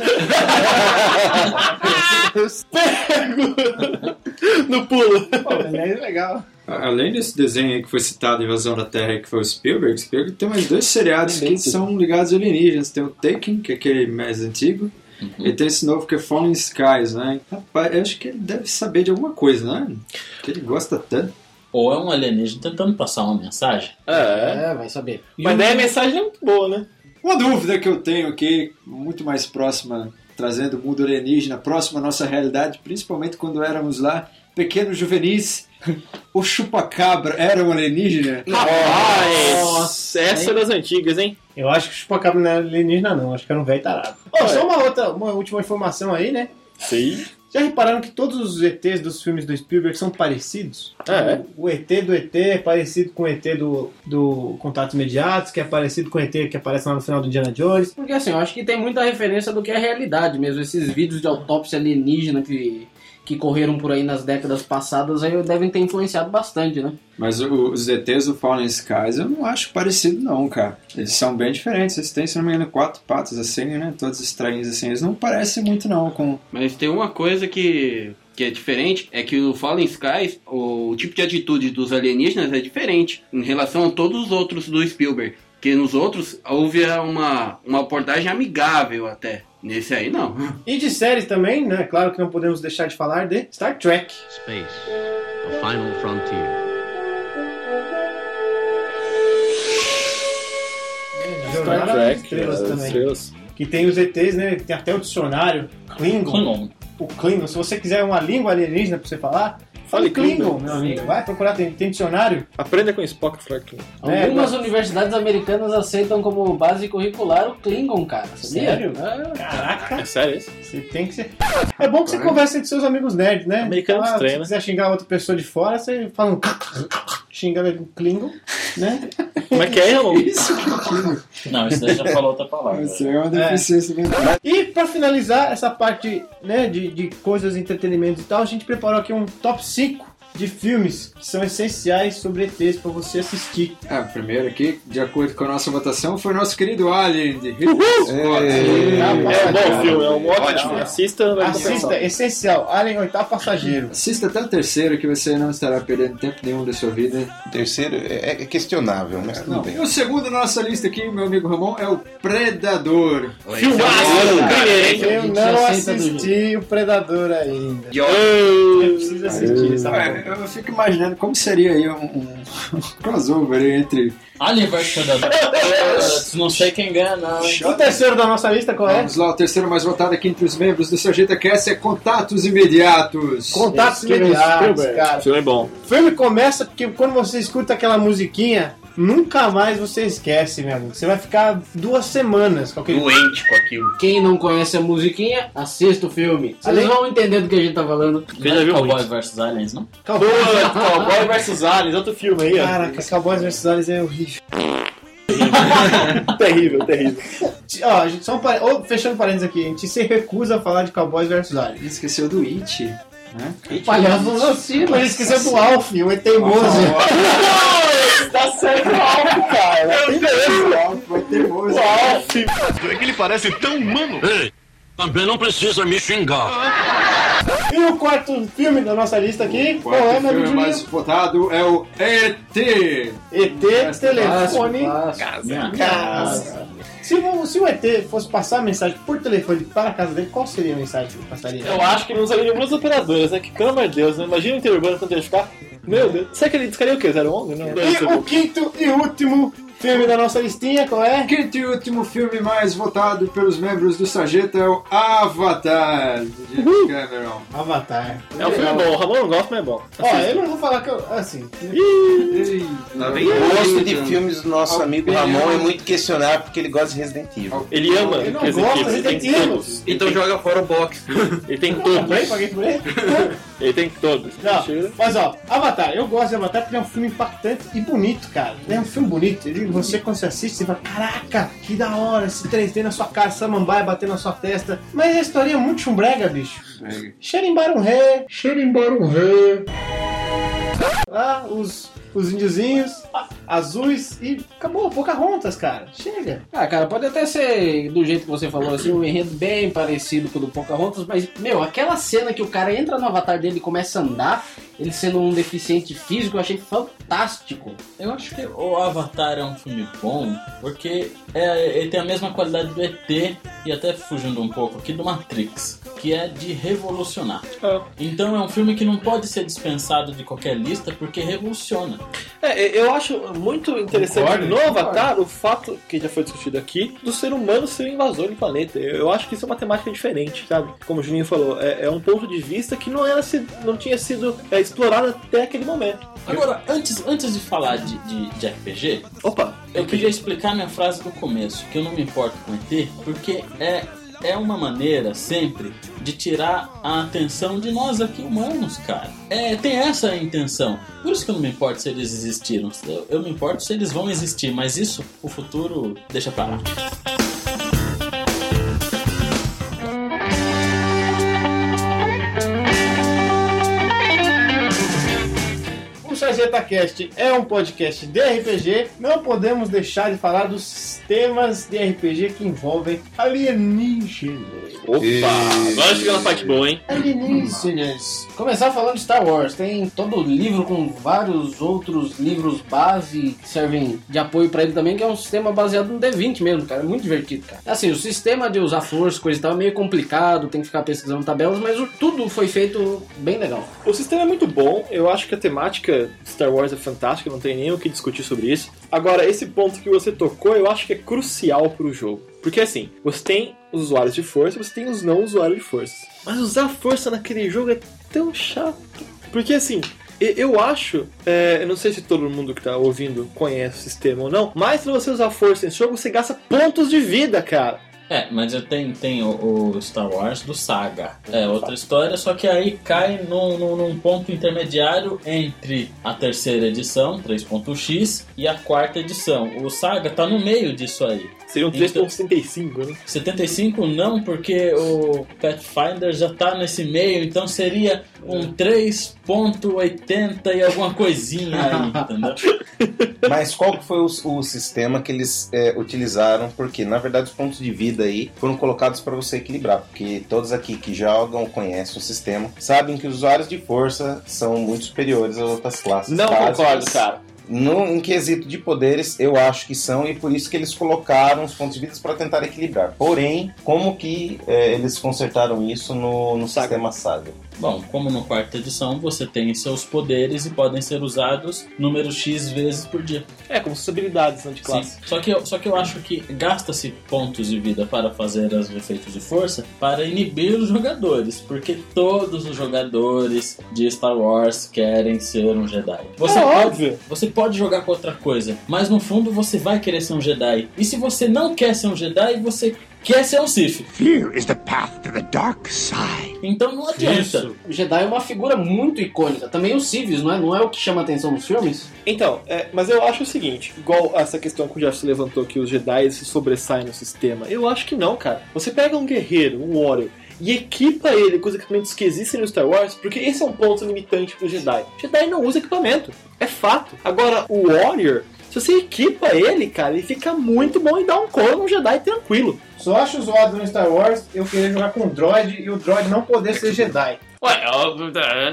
No pulo. Pô, Ben dez é legal. Além desse desenho aí que foi citado, Invasão da Terra, que foi o Spielberg, Spielberg tem mais dois seriados que são ligados a alienígenas. Tem o Taken, que é aquele mais antigo, uhum. E tem esse novo que é Fallen Skies, né? Rapaz, eu acho que ele deve saber de alguma coisa, né? Que ele gosta tanto. Ou é um alienígena tentando passar uma mensagem. É, É, vai saber. mas daí a mensagem é muito boa, né? Uma dúvida que eu tenho aqui, muito mais próxima, trazendo o mundo alienígena, próximo à nossa realidade, principalmente quando éramos lá pequenos juvenis. O chupacabra era um alienígena? Rapaz! Nossa, essa é das antigas, hein? Eu acho que o chupacabra não é alienígena, não. Acho que era um velho tarado. Ó, só uma outra, uma última informação aí, né? Sim. Já repararam que todos os E Tês dos filmes do Spielberg são parecidos? É. O, o E T do E T é parecido com o E T do, do Contatos Imediatos, que é parecido com o E T que aparece lá no final do Indiana Jones. Porque assim, eu acho que tem muita referência do que é a realidade mesmo. Esses vídeos de autópsia alienígena que, que correram por aí nas décadas passadas aí devem ter influenciado bastante, né? Mas o, os E Tês do Fallen Skies eu não acho parecido não, cara. Eles são bem diferentes. Eles têm, se não me engano, quatro patas assim, né? Todos estranhos assim. Eles não parecem muito não com... Mas tem uma coisa que, que é diferente, é que o Fallen Skies, o, o tipo de atitude dos alienígenas é diferente em relação a todos os outros do Spielberg. Porque nos outros houve uma, uma abordagem amigável até. Nesse aí não. E de séries também, né? Claro que não podemos deixar de falar de Star Trek. Space, the final frontier. Star Trek, estrelas é, também. estrelas. Que tem os E Tês, né? Tem até o dicionário Klingon. Klingon. O Klingon. Se você quiser uma língua alienígena pra você falar, fale Fale Klingon, Klingon. meu amigo. Vai procurar, tem, tem dicionário. Aprenda com o Spock, Franklin. É, Algumas mas- universidades americanas aceitam como base curricular o Klingon, cara. Sabia? Sério? É. Caraca. É sério isso? Você tem que ser... É bom que você conversa entre seus amigos nerds, né? Americano Ah, estranho, se né? quiser xingar outra pessoa de fora, você fala um... xinga ele Klingon, né? Como é que é, Ramon? Isso, que Não, isso daí já falou outra palavra. Isso é uma deficiência mental. E pra finalizar essa parte, né, de, de coisas, entretenimento e tal, a gente preparou aqui um top cinco de filmes que são essenciais sobre E Tês pra você assistir. Ah, primeiro aqui, de acordo com a nossa votação, foi o nosso querido Alien de Ridley Scott. É, É um bom filme, é um ótimo. Assista, vai Assista, compensar. essencial, Alien Oitavo Passageiro. Assista até o terceiro, que você não estará perdendo tempo nenhum da sua vida. O terceiro é, é questionável, mas tudo Não, bem. e o segundo na nossa lista aqui, meu amigo Ramon, é o Predador. Eu não assisti o Predador ainda. Eu preciso assistir essa porra. É, eu fico imaginando como seria aí um, um crossover aí entre... Alien versus Predador. Não sei quem ganha, não. hein? O terceiro da nossa lista, qual é? Vamos lá, o terceiro mais votado aqui entre os membros do Sarjeta Cast é Contatos Imediatos. Contatos Steven Imediatos, Spielberg. cara. O filme é bom. O filme começa porque quando você escuta aquela musiquinha, nunca mais você esquece, meu amigo. Você vai ficar duas semanas com aquele... Doente com aquilo. Quem não conhece a musiquinha, assista o filme. Vocês Além- vão entender do que a gente tá falando. Você já viu Cowboys versus Aliens, não? Cowboys, Cowboy versus Aliens, outro filme aí, ó. Caraca, Cowboys versus Aliens é horrível. Terrível, terrível. Ó, a gente, só um pare... Ô, fechando parênteses aqui, a gente se recusa a falar de Cowboys versus Aliens. Esqueceu do It, né? Palhaço assassino. Mas esqueceu do Alf, o E teimoso. Tá certo o Alf, cara. O Alf vai ter moço. O Alf, filme. É que ele parece tão humano. Ei, também não precisa me xingar. E o quarto filme da nossa lista aqui, o qual é, meu filme Julinho? mais votado é o E T E T, telefone, casa. casa. Se o, se o E T fosse passar a mensagem por telefone para a casa dele, qual seria a mensagem que ele passaria? Eu acho que ele usaria de algumas operadoras, né? Que, pelo amor de Deus, né? Imagina o interurbano quando ele ficar. Meu Deus. Será que ele discaria o quê? zero onze? Não. E o quinto e último filme da nossa listinha, qual é? Quinto e último filme mais votado pelos membros do Sarjeta é o Avatar, de James Cameron. Avatar. É um filme bom, o Ramon não gosta, mas é bom. Ó, eu não vou falar que eu... Assim... Lá vem o gosto de filmes do nosso amigo Ramon é muito questionável porque ele gosta de Resident Evil. Ele ama Ele não gosta de Resident Evil. Então joga fora o box. Ele tem todos. Comprei, paguei por ele. Ele tem todos. Não, mas ó, Avatar, eu gosto de Avatar porque é um filme impactante e bonito, cara. É um filme bonito. Ele, você, quando você assiste, você fala, caraca, que da hora, esse três D na sua cara, samambaia batendo na sua testa. Mas a história é muito chumbrega, bicho. Xerimbaram ré, xerimbaram ré. Ah, os, os índiozinhos ah, azuis e acabou, Pocahontas, cara. Chega. Ah, cara, pode até ser do jeito que você falou, assim, um enredo bem parecido com o do Pocahontas, mas, meu, aquela cena que o cara entra no avatar dele e começa a andar, ele sendo um deficiente físico, eu achei fantástico. Eu acho que o Avatar é um filme bom, porque é, ele tem a mesma qualidade do E T, e até fugindo um pouco aqui, do Matrix, que é de revolucionar. É. Então é um filme que não pode ser dispensado de qualquer lista, porque revoluciona. É, eu acho muito interessante Concordo, no concordo. Avatar o fato, que já foi discutido aqui, do ser humano ser um invasor do planeta. Eu acho que isso é uma temática diferente, sabe? Como o Juninho falou, é, é um ponto de vista que não, era, não tinha sido é, explorado até aquele momento. Agora, antes, antes de falar de, de, de R P G, Opa, eu queria explicar minha frase do começo, que eu não me importo com E T, porque é, é uma maneira sempre de tirar a atenção de nós aqui humanos, cara. É, tem essa intenção. Por isso que eu não me importo se eles existiram. Eu, eu me importo se eles vão existir, mas isso o futuro deixa pra lá. O SarjetaCast é um podcast de R P G. Não podemos deixar de falar dos temas de R P G que envolvem alienígenas. Opa, agora chegou na parte boa, hein? Alienígenas. Começar falando de Star Wars, tem todo o livro com vários outros livros base que servem de apoio pra ele também, que é um sistema baseado no D vinte mesmo, cara, é muito divertido, cara. Assim, o sistema de usar força, coisa e tal, é meio complicado, tem que ficar pesquisando tabelas, mas o, tudo foi feito bem legal. O sistema é muito bom, eu acho que a temática de Star Wars é fantástica, não tem nem o que discutir sobre isso. Agora, esse ponto que você tocou, eu acho que é crucial pro jogo. Porque assim, você tem os usuários de força e você tem os não usuários de força. Mas usar força naquele jogo é tão chato. Porque assim, eu acho, é, eu não sei se todo mundo que tá ouvindo conhece o sistema ou não, mas se você usar força nesse jogo, você gasta pontos de vida, cara. É, mas eu tenho, tenho o Star Wars do Saga. É outra história, só que aí cai num, num, num ponto intermediário entre a terceira edição, três ponto x, e a quarta edição. O Saga tá no meio disso aí. Seriam três ponto setenta e cinco, né? setenta e cinco não, porque o Pathfinder já tá nesse meio, então seria um três ponto oitenta e alguma coisinha aí, entendeu? Mas qual que foi o, o sistema que eles é, utilizaram? Porque, na verdade, os pontos de vida aí foram colocados para você equilibrar, porque todos aqui que jogam, conhecem o sistema, sabem que os usuários de força são muito superiores às outras classes. Não básicas. concordo, cara. No, em quesito de poderes, eu acho que são, e por isso que eles colocaram os pontos de vida para tentar equilibrar. Porém, como que é, eles consertaram isso no, no Saga. sistema Saga? Bom, como no quarta edição, você tem seus poderes e podem ser usados número X vezes por dia. É, como suas habilidades, né, de classe. Sim. Só que, eu, só que eu acho que gasta-se pontos de vida para fazer os efeitos de força para inibir os jogadores, porque todos os jogadores de Star Wars querem ser um Jedi. Você é pode, óbvio. Você pode jogar com outra coisa, mas no fundo você vai querer ser um Jedi. E se você não quer ser um Jedi, você quer ser um Sith. Fear is the path to the dark side. Então não adianta. Isso. O Jedi é uma figura muito icônica. Também os civis, não é? Não é o que chama a atenção nos filmes? Então, é, mas eu acho o seguinte, igual essa questão que o Jeff levantou, que os Jedi se sobressaem no sistema. Eu acho que não, cara. Você pega um guerreiro, um warrior, e equipa ele com os equipamentos que existem no Star Wars, porque esse é um ponto limitante pro Jedi. Jedi não usa equipamento, é fato. Agora, o Warrior, Se você equipa ele, cara, ele fica muito bom e dá um coro num Jedi tranquilo. Só acho zoado no Star Wars eu querer jogar com o droid e o droid não poder ser Jedi. Ué, óbvio,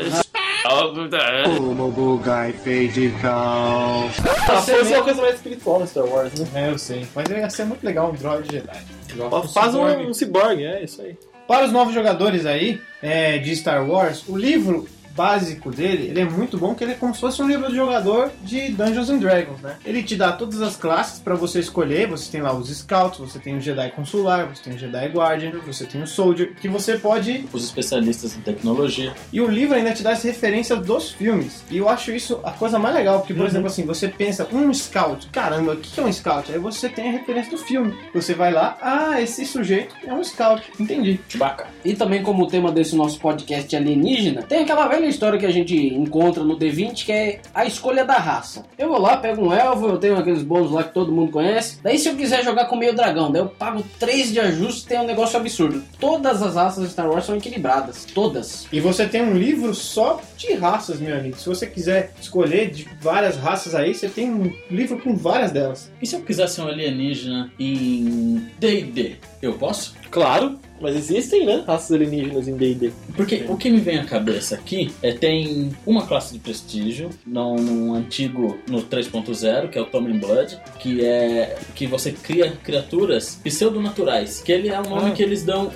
óbvio, Como Bugai fez então. A força é uma coisa mais espiritual no Star Wars, né? É, eu sei. Mas ia ser muito legal um droid Jedi. Faz um, um ciborgue, é isso aí. Para os novos jogadores aí é, de Star Wars, o livro básico dele, ele é muito bom, que ele é como se fosse um livro de jogador de Dungeons and Dragons, né? Ele te dá todas as classes para você escolher, você tem lá os Scouts, você tem o Jedi Consular, você tem o Jedi Guardian, você tem o Soldier, que você pode... Os especialistas em tecnologia. E o livro ainda te dá as referências dos filmes, e eu acho isso a coisa mais legal, porque, por uhum. exemplo, assim, você pensa, um Scout, caramba, o que é um Scout? Aí você tem a referência do filme, você vai lá, ah, esse sujeito é um Scout, entendi. Bacana. E também como o tema desse nosso podcast alienígena, tem aquela velha história que a gente encontra no D vinte, que é a escolha da raça. Eu vou lá, pego um elfo, eu tenho aqueles bônus lá que todo mundo conhece. Daí se eu quiser jogar com meio dragão, daí eu pago três de ajuste e tem um negócio absurdo. Todas as raças de Star Wars são equilibradas. Todas. E você tem um livro só de raças, meu amigo. Se você quiser escolher de várias raças aí, você tem um livro com várias delas. E se eu quiser ser um alienígena em D e D, eu posso? Claro. Mas existem, né, raças alienígenas em D e D. Porque o que me vem à cabeça aqui é tem uma classe de prestígio no, no antigo, no três ponto zero, que é o Tommen Blood, que é que você cria criaturas pseudonaturais, que ele é o nome ah, que eles dão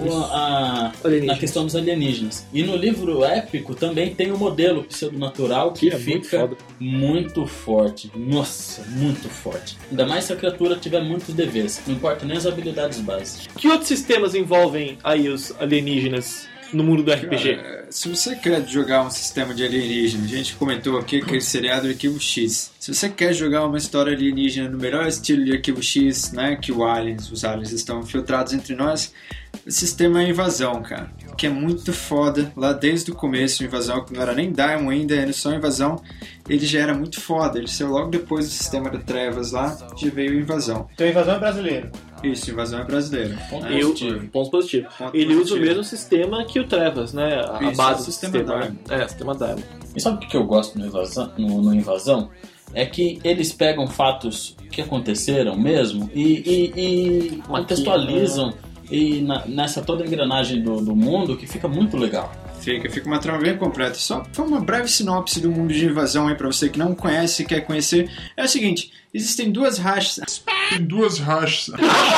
a, a, na questão dos alienígenas. E no livro épico também tem o um modelo pseudonatural que, que é fica muito, muito forte. Nossa, muito forte. Ainda mais se a criatura tiver muitos deveres. Não importa nem as habilidades básicas. Que outros sistemas envolvem aí os alienígenas no mundo do R P G? Cara, se você quer jogar um sistema de alienígena, a gente comentou aqui aquele seriado Arquivo X. Se você quer jogar uma história alienígena no melhor estilo de Arquivo X, né, que o aliens, os aliens estão infiltrados entre nós, o sistema é Invasão, cara, que é muito foda. Lá desde o começo, Invasão, que não era nem Daimon ainda, era só Invasão, ele já era muito foda. Ele saiu logo depois do sistema de Trevas lá, já veio Invasão. Então Invasão é brasileiro. Isso, Invasão é brasileira. Ponto né? positivo. Ponto positivo. Ponto ele positivo. Usa o mesmo sistema que o Trevas, né? A Isso, base do sistema. sistema né? É, sistema Daimon. E sabe o que eu gosto no Invasão? No, no Invasão? É que eles pegam fatos que aconteceram mesmo e, e, e contextualizam e na, nessa toda engrenagem do, do mundo que fica muito legal. Fica, fica uma trama bem completa. Só foi uma breve sinopse do mundo de Invasão aí pra você que não conhece e quer conhecer. É o seguinte, existem duas raças. Tem duas raças.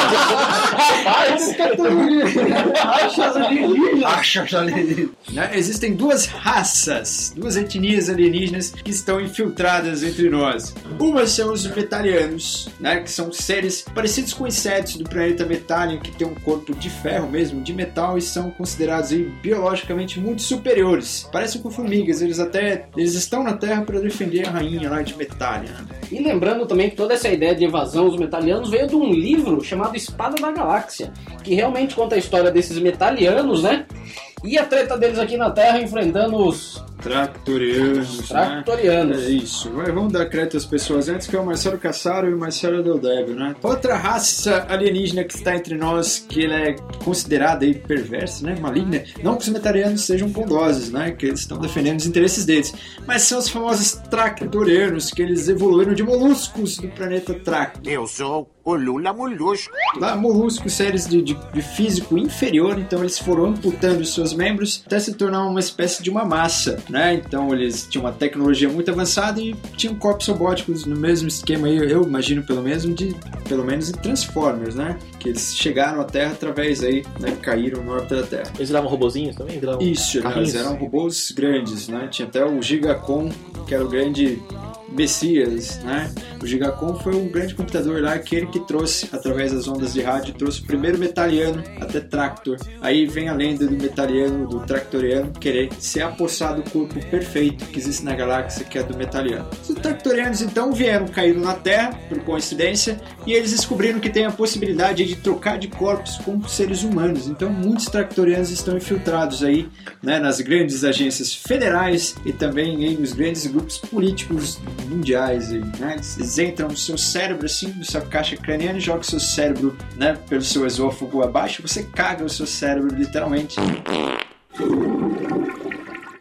Rachas alienígenas. Rachas alienígenas. Existem duas raças, duas etnias alienígenas que estão infiltradas entre nós. Uma são os metalianos, né, que são seres parecidos com insetos do planeta Metalion, que tem um corpo de ferro mesmo, de metal, e são considerados aí, biologicamente muito superiores. Parecem com formigas, eles até eles estão na Terra para defender a rainha lá de Metalion. E lembrando também que toda essa ideia de invasão dos metalianos veio de um livro chamado Espada da Galáxia, que realmente conta a história desses metalianos, né? E a treta deles aqui na Terra enfrentando os Tractorianos. Tractorianos. Né? É isso. Vai, vamos dar crédito às pessoas antes, que é o Marcelo Cassaro e o Marcelo Deldébio, né? Outra raça alienígena que está entre nós, que ela é considerada aí perversa, né? Maligna. Não que os metarianos sejam bondosos, né? Que eles estão defendendo os interesses deles. Mas são os famosos Tractorianos, que eles evoluíram de moluscos do planeta Trac. Eu sou o Lula Molusco. Lá, moluscos, séries de, de, de físico inferior, então eles foram amputando os seus membros até se tornar uma espécie de uma massa, né? Então eles tinham uma tecnologia muito avançada e tinham corpos robóticos no mesmo esquema aí, eu imagino pelo menos de pelo menos em Transformers, né? Que eles chegaram à Terra através aí, né? Caíram na órbita da Terra. Eles viravam robozinhos também? Viravam Isso, eles eram robôs grandes, né? Tinha até o Gigacon, que era o grande Messias, né? O Gigacon foi um grande computador lá, aquele que trouxe, através das ondas de rádio, trouxe o primeiro metaliano até Tractor. Aí vem a lenda do metaliano, do Tractoriano, querer se apossar do corpo perfeito que existe na galáxia, que é do metaliano. Os Tractorianos, então, vieram, caíram na Terra, por coincidência, e eles descobriram que tem a possibilidade de trocar de corpos com seres humanos. Então, muitos Tractorianos estão infiltrados aí, né, nas grandes agências federais e também aí nos grandes grupos políticos mundiais, né? Eles entram no seu cérebro, assim, na sua caixa craniana, e jogam o seu cérebro, né, pelo seu esôfago abaixo, você caga o seu cérebro, literalmente. E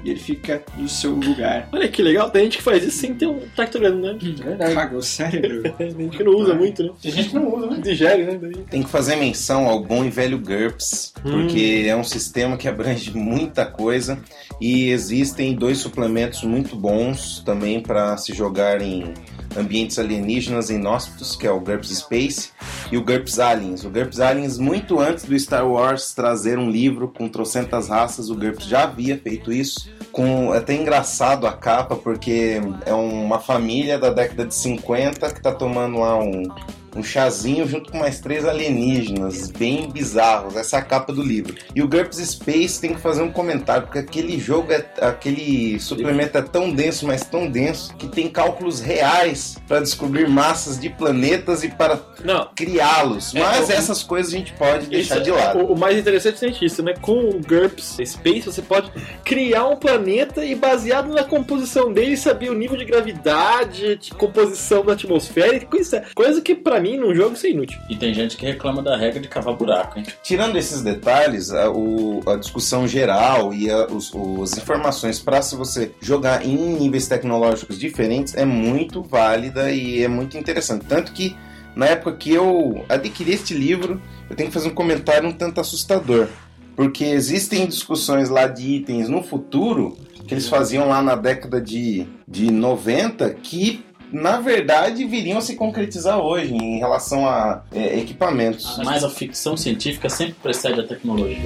e ele fica no seu lugar. Olha que legal, tem gente que faz isso sem ter um tactograma, né? Verdade. Caga o cérebro. Tem gente que não usa muito, né? Tem gente que não usa, né? Digere, né? Tem que fazer menção ao bom e velho GURPS, porque hum. é um sistema que abrange muita coisa e existem dois suplementos muito bons também para se jogar em ambientes alienígenas inóspitos, que é o GURPS Space e o GURPS Aliens. O GURPS Aliens, muito antes do Star Wars trazer um livro com trocentas raças, o GURPS já havia feito isso. Com, é até engraçado a capa, porque é uma família da década de cinquenta que está tomando lá um, um chazinho junto com mais três alienígenas, bem bizarros. Essa é a capa do livro. E o GURPS Space tem que fazer um comentário, porque aquele jogo, é, aquele suplemento é tão denso, mas tão denso, que tem cálculos reais para descobrir massas de planetas e para criá-los. Mas é, essas coisas a gente pode deixar isso, de lado. O, o mais interessante é isso, né? Com o GURPS Space você pode criar um planeta e baseado na composição dele saber o nível de gravidade, de composição da atmosfera e coisa, coisa que pra mim num jogo isso é inútil. E tem gente que reclama da regra de cavar buraco, hein? Tirando esses detalhes, a, o, a discussão geral e a, os, as informações para se você jogar em níveis tecnológicos diferentes é muito válida e é muito interessante. Tanto que na época que eu adquiri este livro, eu tenho que fazer um comentário um tanto assustador. Porque existem discussões lá de itens no futuro que eles faziam lá na década de, de noventa que, na verdade, viriam a se concretizar hoje em relação a é, equipamentos. Mas a ficção científica sempre precede a tecnologia.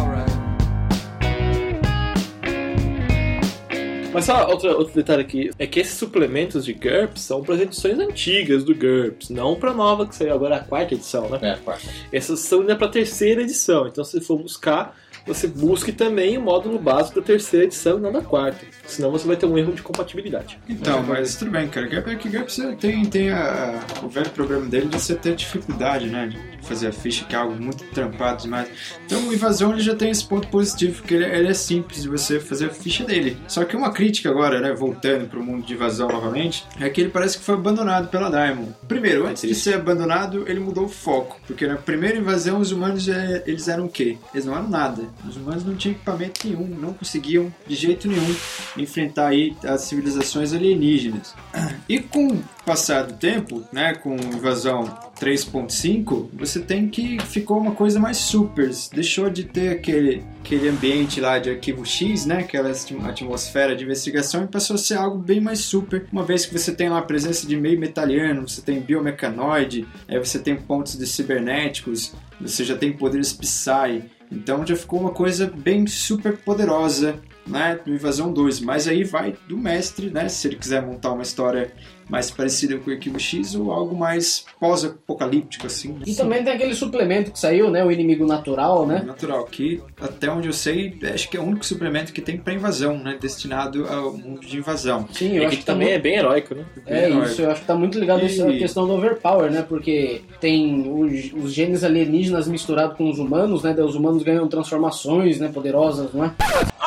Mas só outro, outro detalhe aqui, é que esses suplementos de GURPS são para as edições antigas do GURPS, não para a nova que saiu agora, a quarta edição, né? É, a quarta. Essas são ainda para a terceira edição, então se for buscar, você busque também o módulo básico da terceira edição e não da quarta, senão você vai ter um erro de compatibilidade. Então, mas tudo bem, cara, é que GURPS tem, tem a, o velho problema dele de você ter dificuldade, né, de fazer a ficha, que é algo muito trampado demais. Então o Invasão ele já tem esse ponto positivo, porque ele, ele é simples de você fazer a ficha dele. Só que uma crítica agora, né, voltando pro mundo de Invasão novamente, é que ele parece que foi abandonado pela Diamond. Primeiro, antes de ser abandonado, ele mudou o foco, porque na primeira Invasão os humanos eles eram o quê? Eles não eram nada. Os humanos não tinham equipamento nenhum, não conseguiam de jeito nenhum enfrentar aí as civilizações alienígenas. E com o passar do tempo, né, com Invasão três ponto cinco, você tem que ficou uma coisa mais super, deixou de ter aquele, aquele ambiente lá de arquivo X, né, aquela atmosfera de investigação, e passou a ser algo bem mais super, uma vez que você tem lá a presença de meio metaliano, você tem biomecanoide, aí você tem pontos de cibernéticos, você já tem poderes Psy, então já ficou uma coisa bem super poderosa, né, no Invasão dois, mas aí vai do mestre, né, se ele quiser montar uma história mais parecida com o Arquivo X ou algo mais pós-apocalíptico, assim. Né? E também tem aquele suplemento que saiu, né, o Inimigo Natural, né? Natural, que até onde eu sei, acho que é o único suplemento que tem pra invasão, né, destinado ao mundo de invasão. Sim, eu e acho que, que também tá muito... é bem heróico, né? Bem é heróico. Isso, eu acho que tá muito ligado e... à questão do overpower, né, porque tem os, os genes alienígenas misturados com os humanos, né, daí os humanos ganham transformações, né, poderosas, né?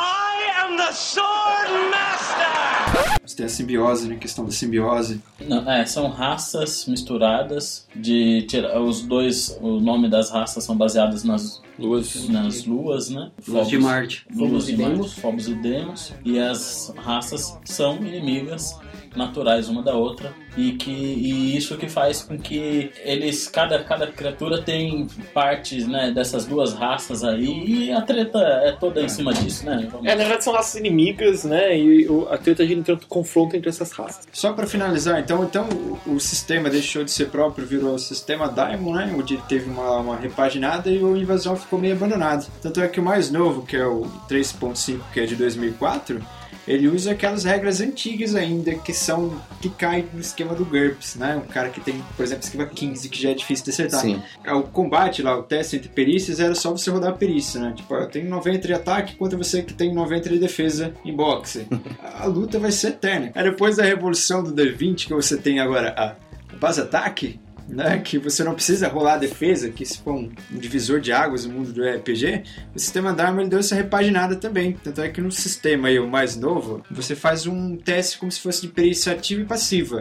I am the Sword Master! Você tem a simbiose, né? A questão da simbiose. Não, é, são raças misturadas de os dois, o nome das raças são baseados nas luas, nas luas, né? Luas de Marte. Luas de Marte, Phobos e Deimos. E as raças são inimigas naturais uma da outra e que e isso que faz com que eles cada cada criatura tem partes, né, dessas duas raças aí, e a treta é toda em cima disso, né? Vamos... É, na verdade são raças inimigas, né, e a treta gira em tanto confronto entre essas raças. Só para finalizar, então, então o, o sistema deixou de ser próprio, virou o sistema Diamond, né, onde teve uma, uma repaginada e o Invasão ficou meio abandonado. Tanto é que o mais novo, que é o três ponto cinco, que é de dois mil e quatro, ele usa aquelas regras antigas ainda, que são que caem no esquema do GURPS, né? Um cara que tem, por exemplo, esquema quinze, que já é difícil de acertar. Sim. O combate lá, o teste entre perícias, era só você rodar a perícia, né? Tipo, eu tenho noventa de ataque contra você que tem noventa de defesa em boxe. A luta vai ser eterna. Aí depois da revolução do D vinte, que você tem agora a base ataque, né, que você não precisa rolar a defesa, que isso foi um, um divisor de águas no mundo do R P G, o sistema Dharma ele deu essa repaginada também. Tanto é que no sistema aí, o mais novo, você faz um teste como se fosse de perícia ativa e passiva.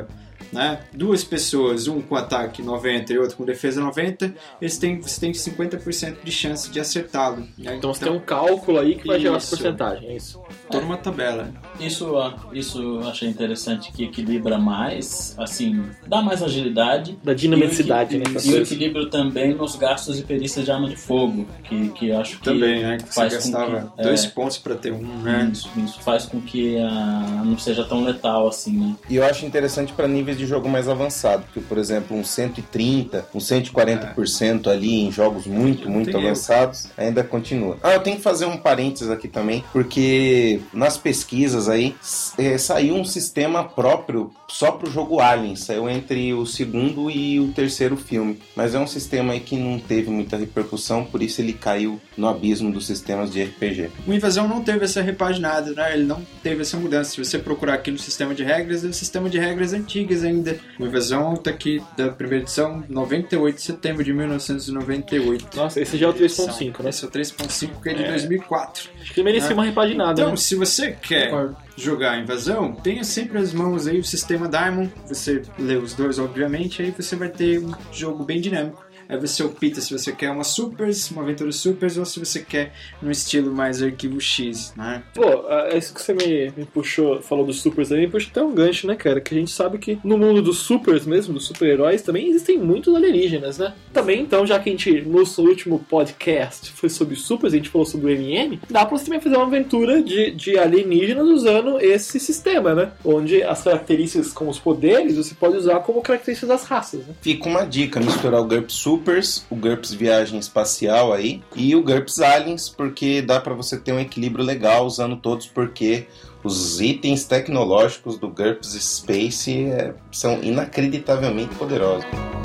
né? Duas pessoas, um com ataque noventa e outro com defesa noventa, eles têm, você tem cinquenta por cento de chance de acertá-lo. Né? Então você tem um cálculo aí que vai gerar essa porcentagem, é isso? Toda uma tabela. Isso, isso eu achei interessante, que equilibra mais, assim, dá mais agilidade. Da dinamicidade, e, né? E o equilíbrio também nos gastos de perícia de arma de fogo, que, que eu acho que também, né? Que faz você gastava com que, dois é, pontos para ter um, né? Isso, isso faz com que a, não seja tão letal assim, né? E eu acho interessante para níveis de jogo mais avançado, porque, por exemplo, um cento e trinta, um cento e quarenta por cento ali em jogos muito, muito avançados, ainda continua. Ah, eu tenho que fazer um parênteses aqui também, porque nas pesquisas aí é, saiu um sistema próprio só pro jogo Alien, saiu entre o segundo e o terceiro filme, mas é um sistema aí que não teve muita repercussão, por isso ele caiu no abismo dos sistemas de R P G. O Invasão não teve essa repaginada, né? Ele não teve essa mudança. Se você procurar aqui no sistema de regras, é um sistema de regras antigas ainda. O Invasão tá aqui da primeira edição, noventa e oito de setembro de mil novecentos e noventa e oito. Nossa, esse já é o três ponto cinco, né? Esse é o três ponto cinco, que é de é. dois mil e quatro. Acho que merecia, né, uma repaginada. Então, né? se você quer jogar Invasão, tenha sempre as mãos aí o sistema Diamond. Você lê os dois, obviamente, aí você vai ter um jogo bem dinâmico. Aí você opta se você quer uma Supers, uma aventura Supers, ou se você quer um estilo mais Arquivo X, né? Pô, é isso que você me, me puxou, falou dos Supers aí, me puxou até um gancho, né, cara? Que a gente sabe que no mundo dos Supers mesmo, dos super-heróis, também existem muitos alienígenas, né? Também, então, já que a gente, no último podcast, foi sobre Supers, a gente falou sobre o M M, dá pra você também fazer uma aventura de, de alienígenas usando esse sistema, né? Onde as características como os poderes, você pode usar como características das raças, né? Fica uma dica, misturar o GURPS Super, o GURPS Viagem Espacial aí e o GURPS Aliens, porque dá pra você ter um equilíbrio legal usando todos, porque os itens tecnológicos do GURPS Space é, são inacreditavelmente poderosos.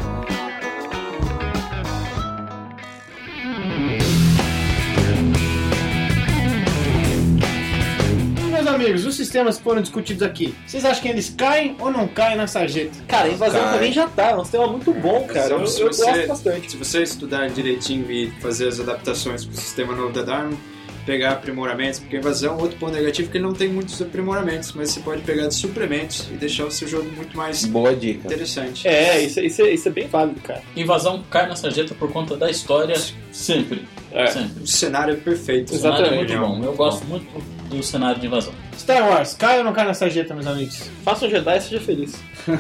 Amigos, os sistemas que foram discutidos aqui, vocês acham que eles caem ou não caem na sarjeta? Cara, a Invasão Cai. também já tá, é um sistema muito bom, cara. Eu, Se eu você- gosto bastante. Se você estudar direitinho e fazer as adaptações pro sistema novo da Diamond, pegar aprimoramentos, porque a Invasão, outro ponto negativo é que ele não tem muitos aprimoramentos, mas você pode pegar de suplementos e deixar o seu jogo muito mais Boa dica. interessante. É, isso, isso, é- isso é bem válido, cara. Invasão cai na sarjeta por conta da história, sempre. É. Sempre. O cenário é perfeito. O cenário é Exatamente. muito bom. Eu gosto muito do cenário de Invasão. Star Wars, cai ou não cai na sarjeta, meus amigos? Faça um Jedi e seja feliz.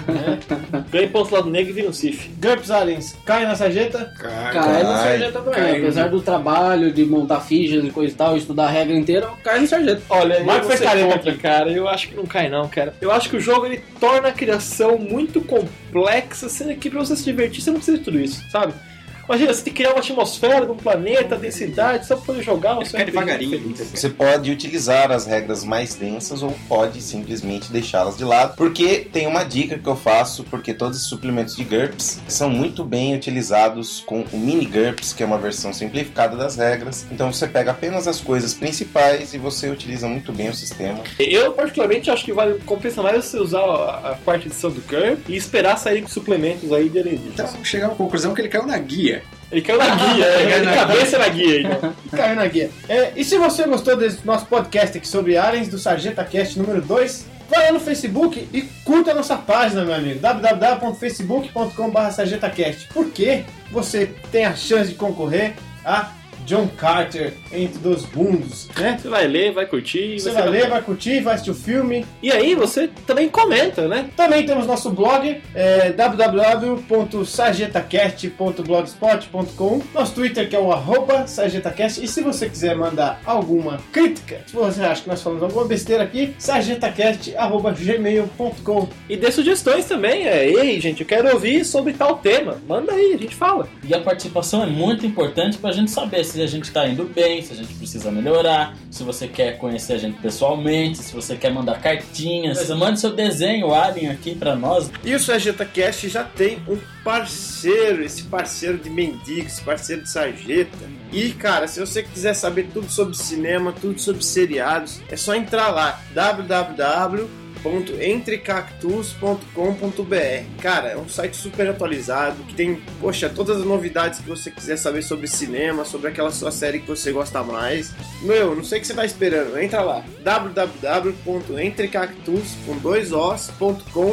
Ganhe pontos do lado negro e vira um Sith. GURPS Aliens, cai na sarjeta? Cai, Cai na sarjeta também. cai. Apesar do trabalho de montar fichas e coisa e tal, estudar a regra inteira, cai na sarjeta. Olha, Marco eu foi vou ser careta contra, aqui. cara. Eu acho que não cai não, cara. Eu acho que o jogo ele torna a criação muito complexa, sendo que pra você se divertir você não precisa de tudo isso, sabe? Imagina, você tem que criar uma atmosfera de um planeta, densidade, só pra poder jogar. Você Fica devagarinho. Você pode utilizar as regras mais densas ou pode simplesmente deixá-las de lado, porque tem uma dica que eu faço, porque todos os suplementos de GURPS são muito bem utilizados com o Mini GURPS, que é uma versão simplificada das regras. Então você pega apenas as coisas principais e você utiliza muito bem o sistema. Eu, particularmente, acho que vale, compensa mais você usar a, a quarta edição do GURP e esperar sair com suplementos aí de alienígenas. Então, chegar a uma conclusão que ele caiu na guia. Ele caiu na guia, ele caiu na cabeça na guia. Então. Caiu na guia. É, e se você gostou desse nosso podcast aqui sobre Aliens do Sarjeta Cast número dois, vai lá no Facebook e curta a nossa página, meu amigo. w w w ponto facebook ponto com barra sarjeta cast. Porque você tem a chance de concorrer a John Carter Entre Dois Mundos, né? Você vai ler, vai curtir. Você vai ler, vai curtir, vai assistir o filme. E aí você também comenta, né? Também temos nosso blog, é, w w w ponto sarjetacast ponto blogspot ponto com, nosso Twitter que é o arroba sarjetacast, e se você quiser mandar alguma crítica, se você acha que nós falamos alguma besteira aqui, sarjetacast arroba gmail ponto com. E dê sugestões também. É, ei, gente, eu quero ouvir sobre tal tema. Manda aí, a gente fala. E a participação é muito importante pra gente saber se a gente tá indo bem, se a gente precisa melhorar, se você quer conhecer a gente pessoalmente, se você quer mandar cartinhas. Mande seu desenho Alien aqui pra nós. E o Sarjeta Cast já tem um parceiro, esse parceiro de mendigo, esse parceiro de sarjeta. E, cara, se você quiser saber tudo sobre cinema, tudo sobre seriados, é só entrar lá, w w w ponto entre cactus ponto com ponto b r. Cara, é um site super atualizado, que tem, poxa, todas as novidades que você quiser saber sobre cinema, sobre aquela sua série que você gosta mais. Meu, não sei o que você tá esperando, entra lá, w w w ponto entre cactus ponto com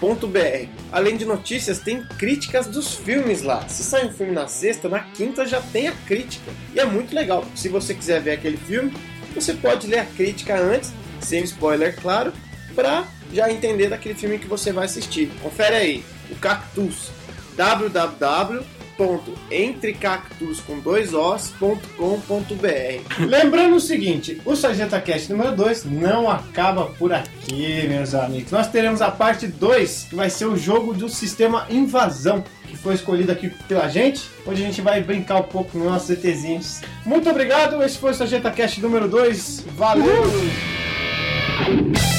ponto b r. Além de notícias, tem críticas dos filmes lá. Se sai um filme na sexta, na quinta já tem a crítica. E é muito legal. Se você quiser ver aquele filme, você pode ler a crítica antes, sem spoiler, claro, pra já entender daquele filme que você vai assistir. Confere aí, o Cactus, w w w ponto entre cactus com dois os ponto com ponto b r. Lembrando o seguinte, o Sargento Cast número dois não acaba por aqui, meus amigos. Nós teremos a parte dois, que vai ser o jogo do sistema Invasão, que foi escolhido aqui pela gente, onde a gente vai brincar um pouco nos nossos ETzinhos. Muito obrigado, esse foi o Sargento Cast número dois. Valeu! Uhum.